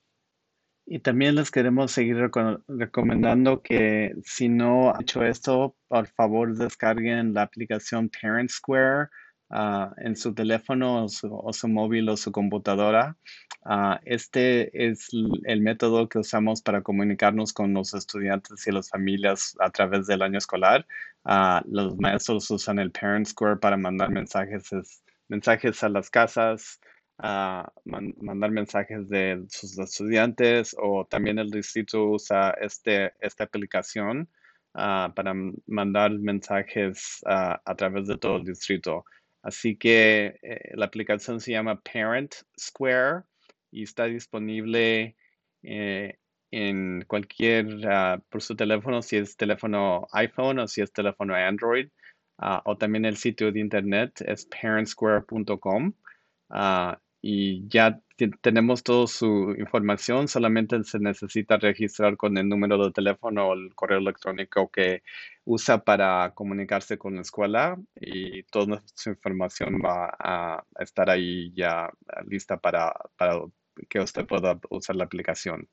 Y también les queremos seguir reco- recomendando que si no han hecho esto, por favor descarguen la aplicación Parent Square ah, en su teléfono o su, o su móvil o su computadora. Ah, este es l- el método que usamos para comunicarnos con los estudiantes y las familias a través del año escolar. Ah, los maestros usan el Parent Square para mandar mensajes, es- mensajes a las casas, a man- mandar mensajes de sus estudiantes, o también el distrito usa este, esta aplicación ah, para m- mandar mensajes ah, a través de todo el distrito. Así que eh, la aplicación se llama Parent Square y está disponible eh, en cualquier, ah, por su teléfono, si es teléfono iPhone o si es teléfono Android, ah, o también el sitio de internet es parent square punto com. Ah, y ya te- tenemos toda su información, solamente se necesita registrar con el número de teléfono o el correo electrónico que usa para comunicarse con la escuela, y toda su información va a estar ahí ya lista para, para que usted pueda usar la aplicación.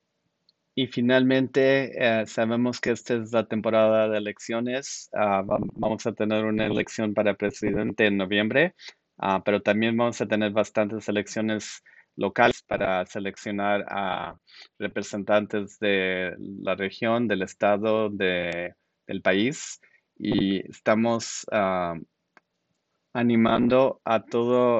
Y finalmente, eh, sabemos que esta es la temporada de elecciones. Ah, va- vamos a tener una elección para presidente en noviembre, ah, pero también vamos a tener bastantes elecciones locales para seleccionar a representantes de la región, del estado, de- del país. Y estamos ah, animando a todos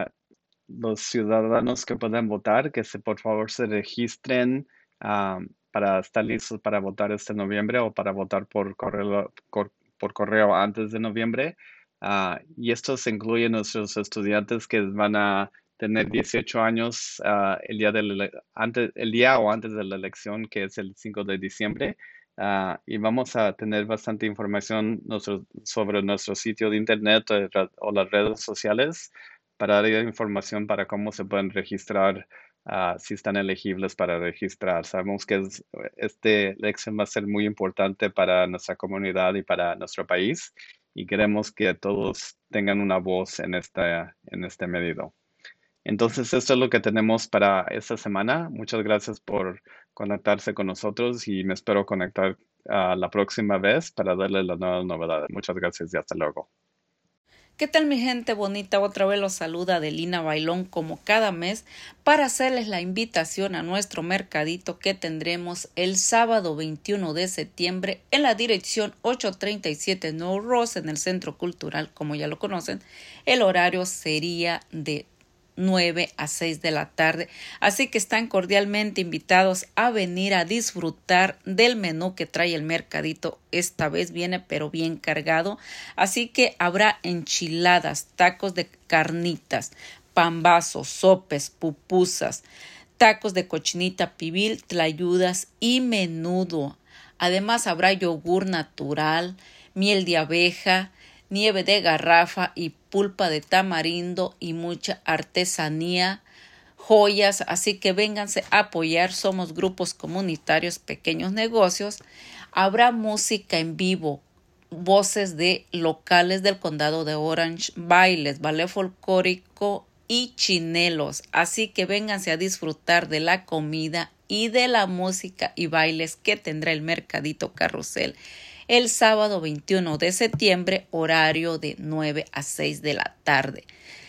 los ciudadanos que puedan votar, que se, por favor se registren ah, para estar listos para votar este noviembre, o para votar por correo, cor- por correo antes de noviembre. Ah, y esto se incluye nuestros estudiantes que van a tener dieciocho años ah, el día de la ele- antes, el día o antes de la elección, que es el cinco de diciembre. Ah, y vamos a tener bastante información nuestro- sobre nuestro sitio de internet o, ra- o las redes sociales, para dar información para cómo se pueden registrar, ah, si están elegibles para registrar. Sabemos que es- este elección va a ser muy importante para nuestra comunidad y para nuestro país, y queremos que todos tengan una voz en esta, en este medido. Entonces, esto es lo que tenemos para esta semana. Muchas gracias por conectarse con nosotros, y me espero conectar ah, la próxima vez para darles las nuevas novedades. Muchas gracias y hasta luego. ¿Qué tal, mi gente bonita? Otra vez los saluda Adelina Bailón, como cada mes, para hacerles la invitación a nuestro mercadito que tendremos el sábado veintiuno de septiembre en la dirección ochocientos treinta y siete North Ross, en el Centro Cultural, como ya lo conocen. El horario sería de nueve a seis de la tarde, así que están cordialmente invitados a venir a disfrutar del menú que trae el mercadito. Esta vez viene pero bien cargado, así que habrá enchiladas, tacos de carnitas, pambazos, sopes, pupusas, tacos de cochinita pibil, tlayudas y menudo. Además habrá yogur natural, miel de abeja, nieve de garrafa y pulpa de tamarindo, y mucha artesanía, joyas, así que vénganse a apoyar. Somos grupos comunitarios, pequeños negocios. Habrá música en vivo, voces de locales del condado de Orange, bailes, ballet folclórico y chinelos, así que vénganse a disfrutar de la comida y de la música y bailes que tendrá el Mercadito Carrusel el sábado veintiuno de septiembre, horario de nueve a seis de la tarde.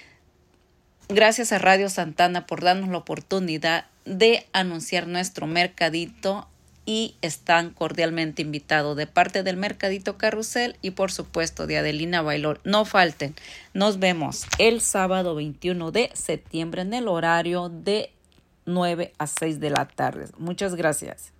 Gracias a Radio Santana por darnos la oportunidad de anunciar nuestro mercadito, y están cordialmente invitados de parte del Mercadito Carrusel y por supuesto de Adelina Bailón. No falten, nos vemos el sábado veintiuno de septiembre en el horario de nueve a seis de la tarde. Muchas gracias.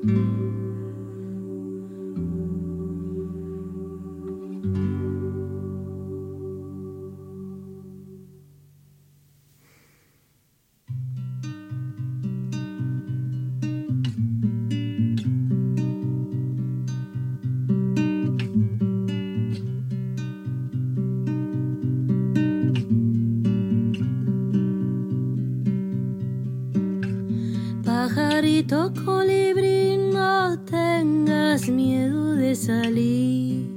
Pajarito colibrí, no tengas miedo de salir.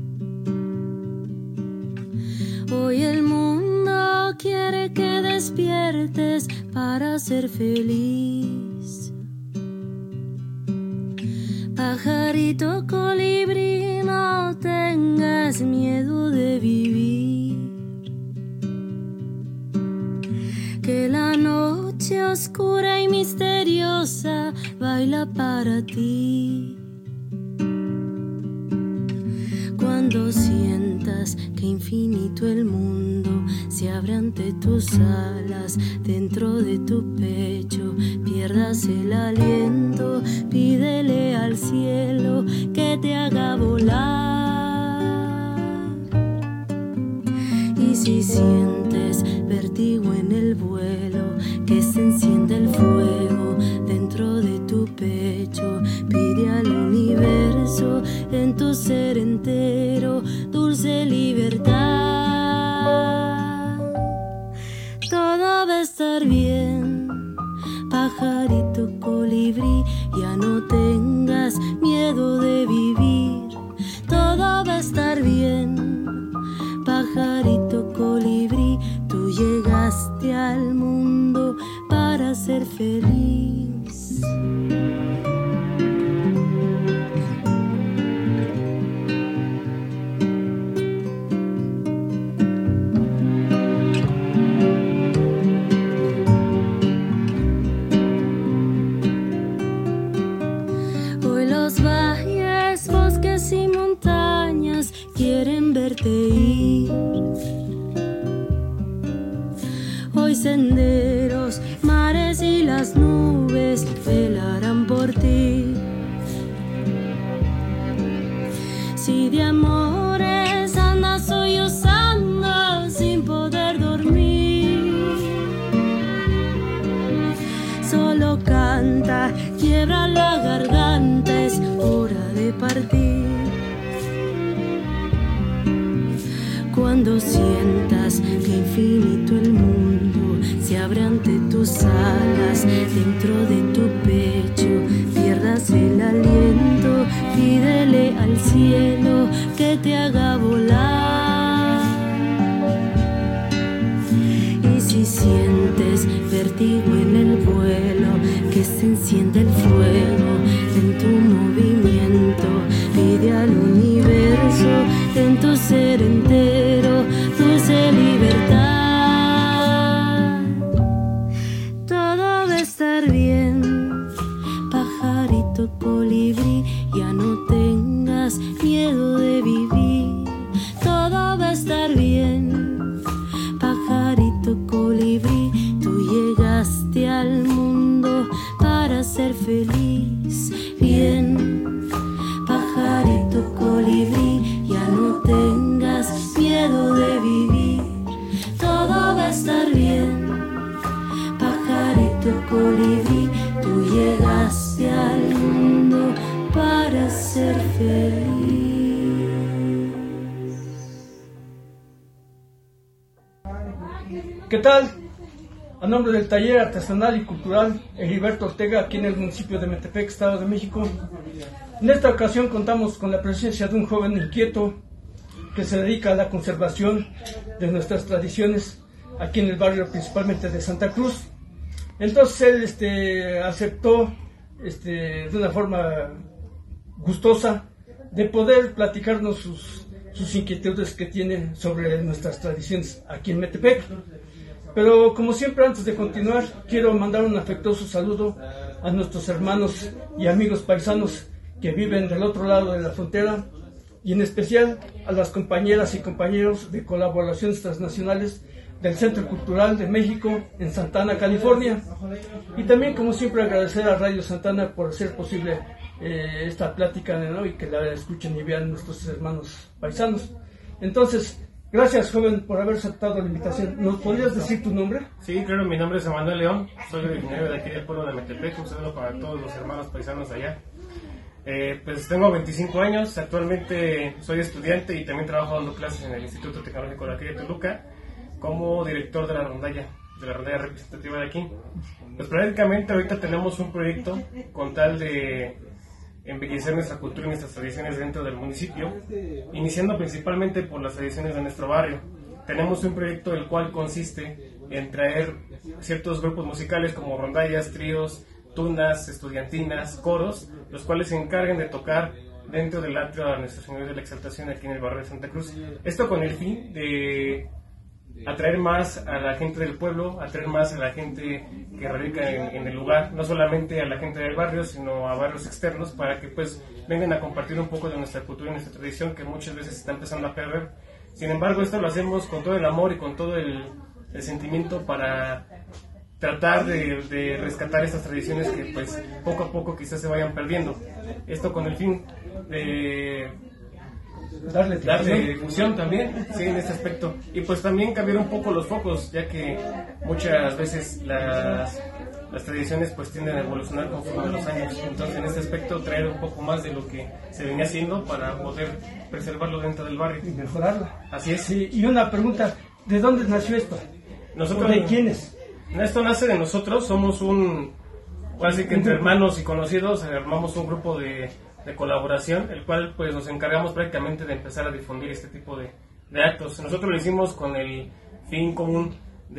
Hoy el mundo quiere que despiertes para ser feliz. Pajarito colibrí, no tengas miedo de vivir. Que la noche oscura y misteriosa baila para ti. Cuando sientas que infinito el mundo se abre ante tus alas, dentro de tu pecho pierdas el aliento, pídele al cielo que te haga volar. Y si sientes vértigo en el vuelo, que se enciende el fuego dentro de tu pecho, pide al universo en tu ser entero dulce libertad. Todo va a estar bien, pajarito colibrí, ya no tengas miedo de vivir. Todo va a estar bien, pajarito colibrí, tú llegaste al mundo para ser feliz. Hoy los valles, bosques y montañas quieren verte ir. Hoy senderos, mares y las nubes velarán por ti. Si de amores andas sollozando sin poder dormir, solo canta, quiebra la garganta, es hora de partir. Cuando sientas que infinito el mundo se abre ante tus alas, dentro de tu pecho pierdas el aliento, pídele al cielo que te haga volar. Y si sientes vértigo en el vuelo, que se enciende el fuego en tu movimiento, pide al universo en tu ser entero dulce libertad. Todo va a estar bien, pajarito colibrí, ya no tengas miedo de vivir. Todo va a estar bien, pajarito colibrí, tú llegaste al mundo para ser feliz. Bien, pajarito colibrí, ya no tengas miedo de vivir. Todo va a estar bien, pajarito colibrí, tú llegaste al mundo para ser feliz. ¿Qué tal? A nombre del Taller Artesanal y Cultural Heriberto Ortega, aquí en el municipio de Metepec, Estado de México, en esta ocasión contamos con la presencia de un joven inquieto que se dedica a la conservación de nuestras tradiciones aquí en el barrio principalmente de Santa Cruz. Entonces él este, aceptó este, de una forma gustosa de poder platicarnos sus, sus inquietudes que tiene sobre nuestras tradiciones aquí en Metepec. Pero como siempre, antes de continuar, quiero mandar un afectuoso saludo a nuestros hermanos y amigos paisanos que viven del otro lado de la frontera, y en especial a las compañeras y compañeros de colaboraciones transnacionales del Centro Cultural de México en Santa Ana, California. Y también, como siempre, agradecer a Radio Santa Ana por hacer posible eh, esta plática, ¿no? Y que la escuchen y vean nuestros hermanos paisanos. Entonces, gracias, joven, por haber aceptado la invitación. ¿Nos podrías decir tu nombre? Sí, claro, mi nombre es Emanuel León, soy originario de aquí del pueblo de Metepec. Un saludo para todos los hermanos paisanos allá. Eh, pues tengo veinticinco años, actualmente soy estudiante y también trabajo dando clases en el Instituto Tecnológico de aquí de Toluca como director de la rondalla, de la rondalla representativa de aquí. Pues prácticamente ahorita tenemos un proyecto con tal de embellecer nuestra cultura y nuestras tradiciones dentro del municipio, iniciando principalmente por las tradiciones de nuestro barrio. Tenemos un proyecto el cual consiste en traer ciertos grupos musicales como rondallas, tríos, tunas, estudiantinas, coros, los cuales se encarguen de tocar dentro del atrio de Nuestra Señora de la Exaltación aquí en el barrio de Santa Cruz. Esto con el fin de atraer más a la gente del pueblo, atraer más a la gente que radica en, en el lugar, no solamente a la gente del barrio, sino a barrios externos, para que pues vengan a compartir un poco de nuestra cultura y nuestra tradición que muchas veces se está empezando a perder. Sin embargo, esto lo hacemos con todo el amor y con todo el, el sentimiento para tratar de, de rescatar estas tradiciones que pues poco a poco quizás se vayan perdiendo. Esto con el fin de darle, darle difusión también, sí, en este aspecto. Y pues también cambiar un poco los focos, ya que muchas veces las, las tradiciones pues tienden a evolucionar conforme los años. Entonces en este aspecto traer un poco más de lo que se venía haciendo para poder preservarlo dentro del barrio. Y mejorarla. Así es. Sí, y una pregunta, ¿de dónde nació esto? Nosotros, ¿de quiénes? Esto nace de nosotros, somos un, así que entre hermanos y conocidos armamos un grupo de, de colaboración, el cual pues nos encargamos prácticamente de empezar a difundir este tipo de, de actos. Nosotros lo hicimos con el fin común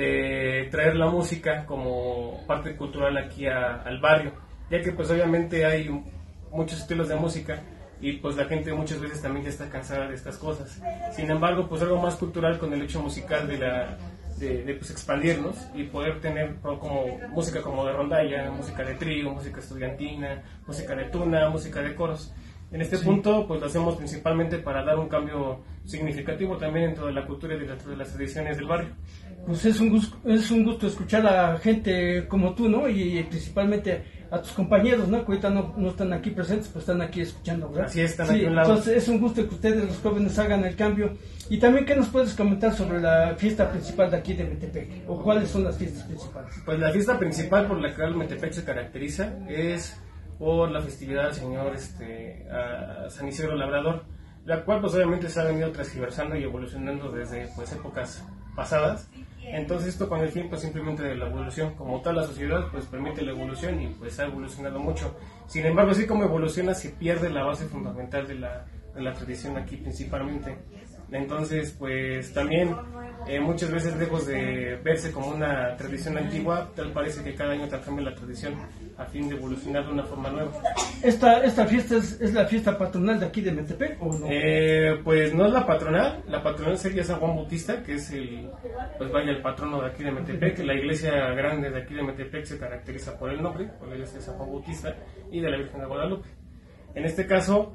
de traer la música como parte cultural aquí a, al barrio, ya que pues obviamente hay muchos estilos de música y pues la gente muchas veces también ya está cansada de estas cosas. Sin embargo, pues algo más cultural con el hecho musical de la de, de pues expandirnos y poder tener como música como de rondalla, música de trío, música estudiantina, música de tuna, música de coros. En este sí. punto pues lo hacemos principalmente para dar un cambio significativo también dentro de la cultura y dentro de las tradiciones del barrio. Pues es un gusto, es un gusto escuchar a gente como tú, ¿no? Y, y principalmente a tus compañeros, ¿no? Que ahorita no, no están aquí presentes, pues están aquí escuchando, ¿verdad? Así es, están sí, aquí a un lado. Entonces es un gusto que ustedes, los jóvenes, hagan el cambio. Y también, ¿qué nos puedes comentar sobre la fiesta principal de aquí de Metepec? ¿O cuáles son las fiestas principales? Pues la fiesta principal por la que el Metepec se caracteriza es por la festividad del Señor este, a San Isidro Labrador, la cual pues obviamente se ha venido transgiversando y evolucionando desde pues épocas pasadas. Entonces esto con el fin pues simplemente de la evolución, como tal la sociedad pues permite la evolución y pues ha evolucionado mucho. Sin embargo, así como evoluciona se pierde la base fundamental de la, de la tradición aquí principalmente. Entonces pues también eh, muchas veces lejos de verse como una tradición antigua, tal parece que cada año cambia la tradición a fin de evolucionar de una forma nueva. ¿Esta, esta fiesta es, es la fiesta patronal de aquí de Metepec o no? Eh, pues no es la patronal, la patronal sería San Juan Bautista, que es el, pues vaya el patrono de aquí de Metepec. La iglesia grande de aquí de Metepec se caracteriza por el nombre, por la iglesia de San Juan Bautista y de la Virgen de Guadalupe. En este caso,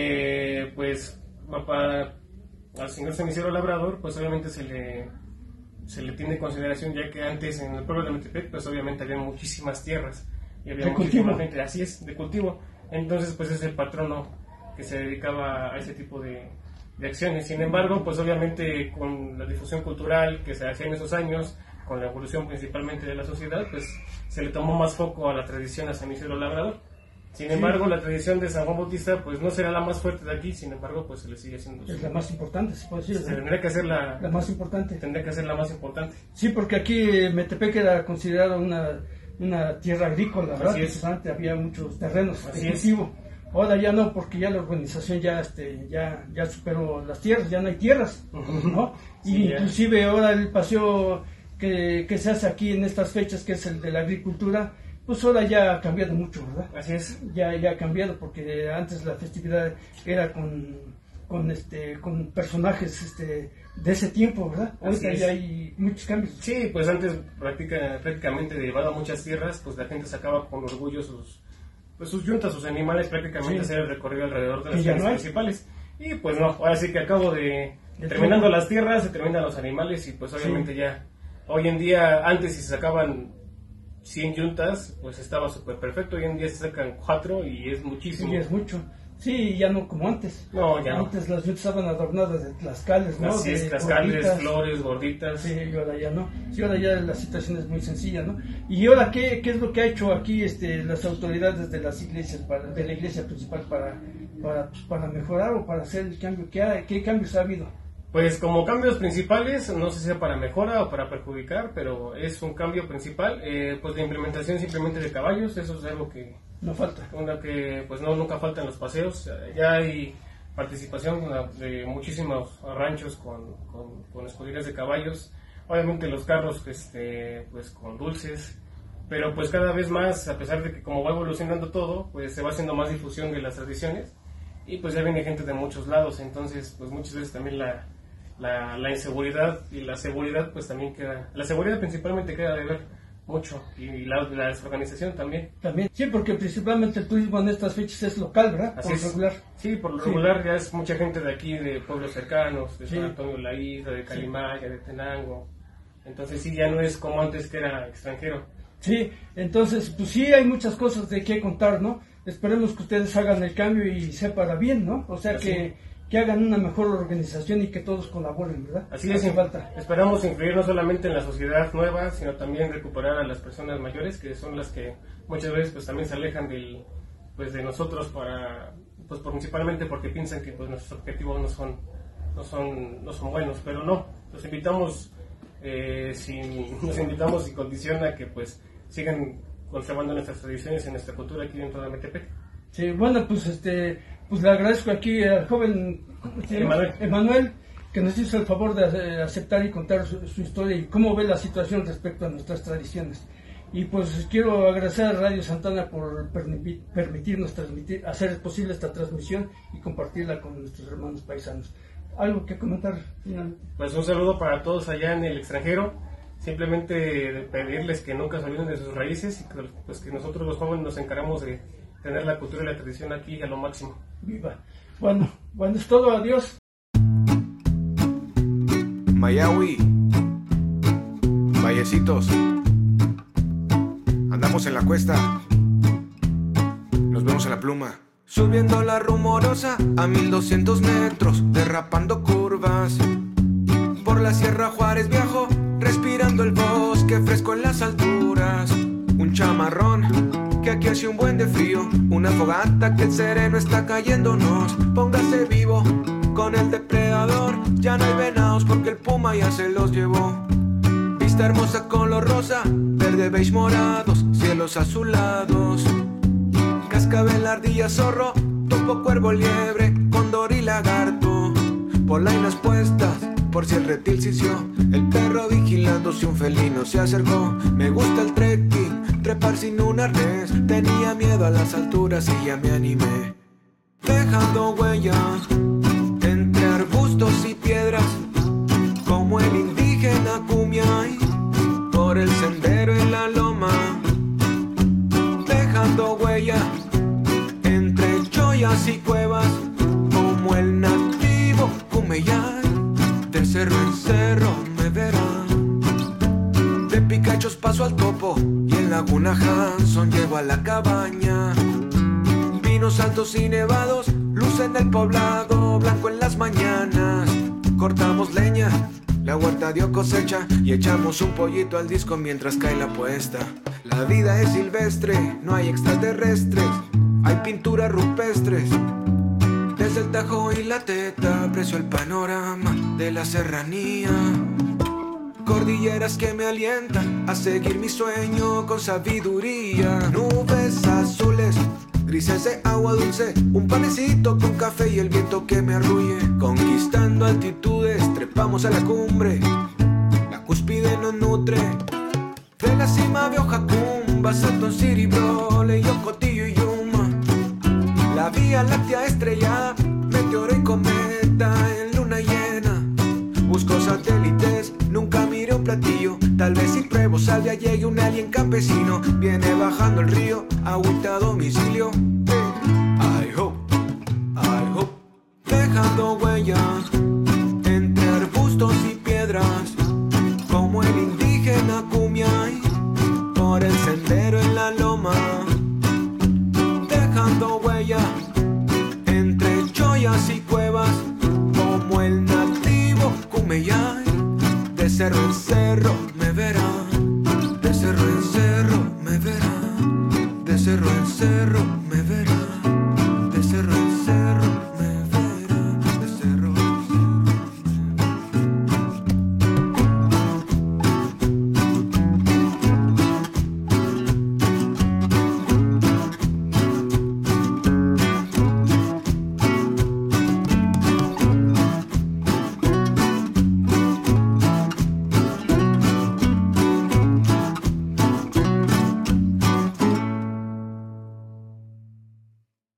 eh, pues para al señor San Isidro Labrador, pues obviamente se le se le tiene consideración, ya que antes en el pueblo de Metepec, pues obviamente había muchísimas tierras y había de muchísima cultivo. gente, así es, de cultivo. Entonces, pues es el patrono que se dedicaba a ese tipo de, de acciones. Sin embargo, pues obviamente con la difusión cultural que se hacía en esos años, con la evolución principalmente de la sociedad, pues se le tomó más foco a la tradición a San Isidro Labrador. Sin embargo, sí. la tradición de San Juan Bautista pues no será la más fuerte de aquí, sin embargo, pues se le sigue haciendo. Es la más importante, se puede decir. Se tendría que hacer la, la más importante. Tendría que ser la más importante. Sí, porque aquí Metepec era considerado una, una tierra agrícola, ¿verdad? Así es. Antes había muchos terrenos Así de cultivo. Ahora ya no, porque ya la urbanización ya este ya ya superó las tierras, ya no hay tierras, ¿no? Sí, y ya. inclusive ahora el paseo que, que se hace aquí en estas fechas, que es el de la agricultura, pues ahora ya ha cambiado mucho, ¿verdad? Así es. Ya, ya ha cambiado, porque antes la festividad era con, con, este, con personajes este, de ese tiempo, ¿verdad? Ahorita ya hay muchos cambios. Sí, pues antes práctica, prácticamente llevado a muchas tierras, pues la gente sacaba con orgullo sus, pues sus yuntas, sus animales, prácticamente Sí. hacer el recorrido alrededor de las Y ya calles no hay. principales. Y pues no, ahora sí que acabo de, El terminando tiempo. las tierras, se terminan los animales y pues obviamente Sí. ya Hoy en día, antes si se sacaban cien yuntas, pues estaba súper perfecto. Hoy en día se sacan cuatro y es muchísimo. Sí, es mucho. Sí, ya no como antes. No, ya Antes no. Las yuntas estaban adornadas de tlascales, ¿no? Así es, tlascales, flores, gorditas. Sí, y ahora ya no. Sí, ahora ya la situación es muy sencilla, ¿no? Y ahora, ¿qué, qué es lo que ha hecho aquí este, las autoridades de las iglesias, para, de la iglesia principal para, para, pues, para mejorar o para hacer el cambio? ¿Qué, ha, qué cambios ha habido? Pues como cambios principales, no sé si sea para mejora o para perjudicar, pero es un cambio principal, eh, pues la implementación simplemente de caballos, eso es algo que no falta, una que pues no nunca falta en los paseos. Ya hay participación de muchísimos ranchos con, con, con escuderías de caballos, obviamente los carros este pues con dulces, pero pues cada vez más, a pesar de que como va evolucionando todo, pues se va haciendo más difusión de las tradiciones y pues ya viene gente de muchos lados, entonces pues muchas veces también la La, la inseguridad y la seguridad pues también queda, la seguridad principalmente queda de ver mucho y la, la desorganización también. También, sí, porque principalmente el turismo en estas fechas es local, ¿verdad? Así por es. regular. Sí, por lo sí. regular ya es mucha gente de aquí, de pueblos cercanos, de sí. San Antonio de la Isla, de Calimaya, de Tenango, entonces sí, ya no es como antes que era extranjero. Sí, entonces pues sí hay muchas cosas de qué contar, ¿no? Esperemos que ustedes hagan el cambio y sea para bien, ¿no? O sea Así. que que hagan una mejor organización y que todos colaboren, ¿verdad? Así es, sin falta. Esperamos influir no solamente en la sociedad nueva, sino también recuperar a las personas mayores, que son las que muchas veces pues también se alejan del, pues, de nosotros para, pues principalmente porque piensan que pues nuestros objetivos no son, no son, no son buenos, pero no. Los invitamos, eh, sin, nos invitamos sin condición a que pues sigan conservando nuestras tradiciones y nuestra cultura aquí dentro de Metepec. Sí, bueno, pues este, pues le agradezco aquí al joven Emanuel. Emanuel, que nos hizo el favor de aceptar y contar su, su historia y cómo ve la situación respecto a nuestras tradiciones. Y pues quiero agradecer a Radio Santana por permitir, permitirnos transmitir, hacer posible esta transmisión y compartirla con nuestros hermanos paisanos. ¿Algo que comentar finalmente? Pues un saludo para todos allá en el extranjero. Simplemente pedirles que nunca se olviden de sus raíces y que, pues, que nosotros los jóvenes nos encargamos de tener la cultura y la tradición aquí a lo máximo. Viva. Bueno, bueno, es todo, adiós. Mayawi, Vallecitos, andamos en la cuesta, nos vemos en la pluma. Subiendo la rumorosa a mil doscientos metros, derrapando curvas. Por la Sierra Juárez viajo, respirando el bosque fresco en las alturas. Un chamarrón que aquí hace un buen de frío, una fogata que el sereno está cayéndonos. Póngase vivo con el depredador, ya no hay venados porque el puma ya se los llevó. Vista hermosa con lo rosa, verde, beige, morados, cielos azulados. Cascabel, ardilla, zorro, topo, cuervo, liebre, cóndor y lagarto. Polainas puestas por si el reptil sisió, el perro vigilando si un felino se acercó. Me gusta el trekking, trepar sin un arnés, tenía miedo a las alturas y ya me animé. Dejando huella entre arbustos y piedras, como el indígena Kumiai, por el sendero en la loma. Dejando huella entre chollas y cuevas, como el nativo Kumeyai. De cerro en cerro me verán, de Picachos paso al topo y en Laguna Hanson llego a la cabaña. Pinos altos y nevados, luz en el poblado, blanco en las mañanas. Cortamos leña, la huerta dio cosecha y echamos un pollito al disco mientras cae la puesta. La vida es silvestre, no hay extraterrestres, hay pinturas rupestres. Desde el Tajo y la Teta aprecio el panorama de la serranía. Cordilleras que me alientan a seguir mi sueño con sabiduría. Nubes azules, grises de agua dulce, un panecito con café y el viento que me arrulle. Conquistando altitudes, trepamos a la cumbre, la cúspide nos nutre. De la cima veo Jacumba, Salton City, Brole, Yocotillo y Yuma. La Vía Láctea estrellada, meteoro y cometa en luna llena. Busco satélites, nunca miré un platillo. Tal vez si pruebo salvia llegue un alien campesino. Viene bajando el río, agüita a domicilio. I hope, I hope. Dejando huella entre arbustos y piedras, como el indígena dejando huella entre joyas y cuevas, como el nativo Kumeyai, de cerro en cerro,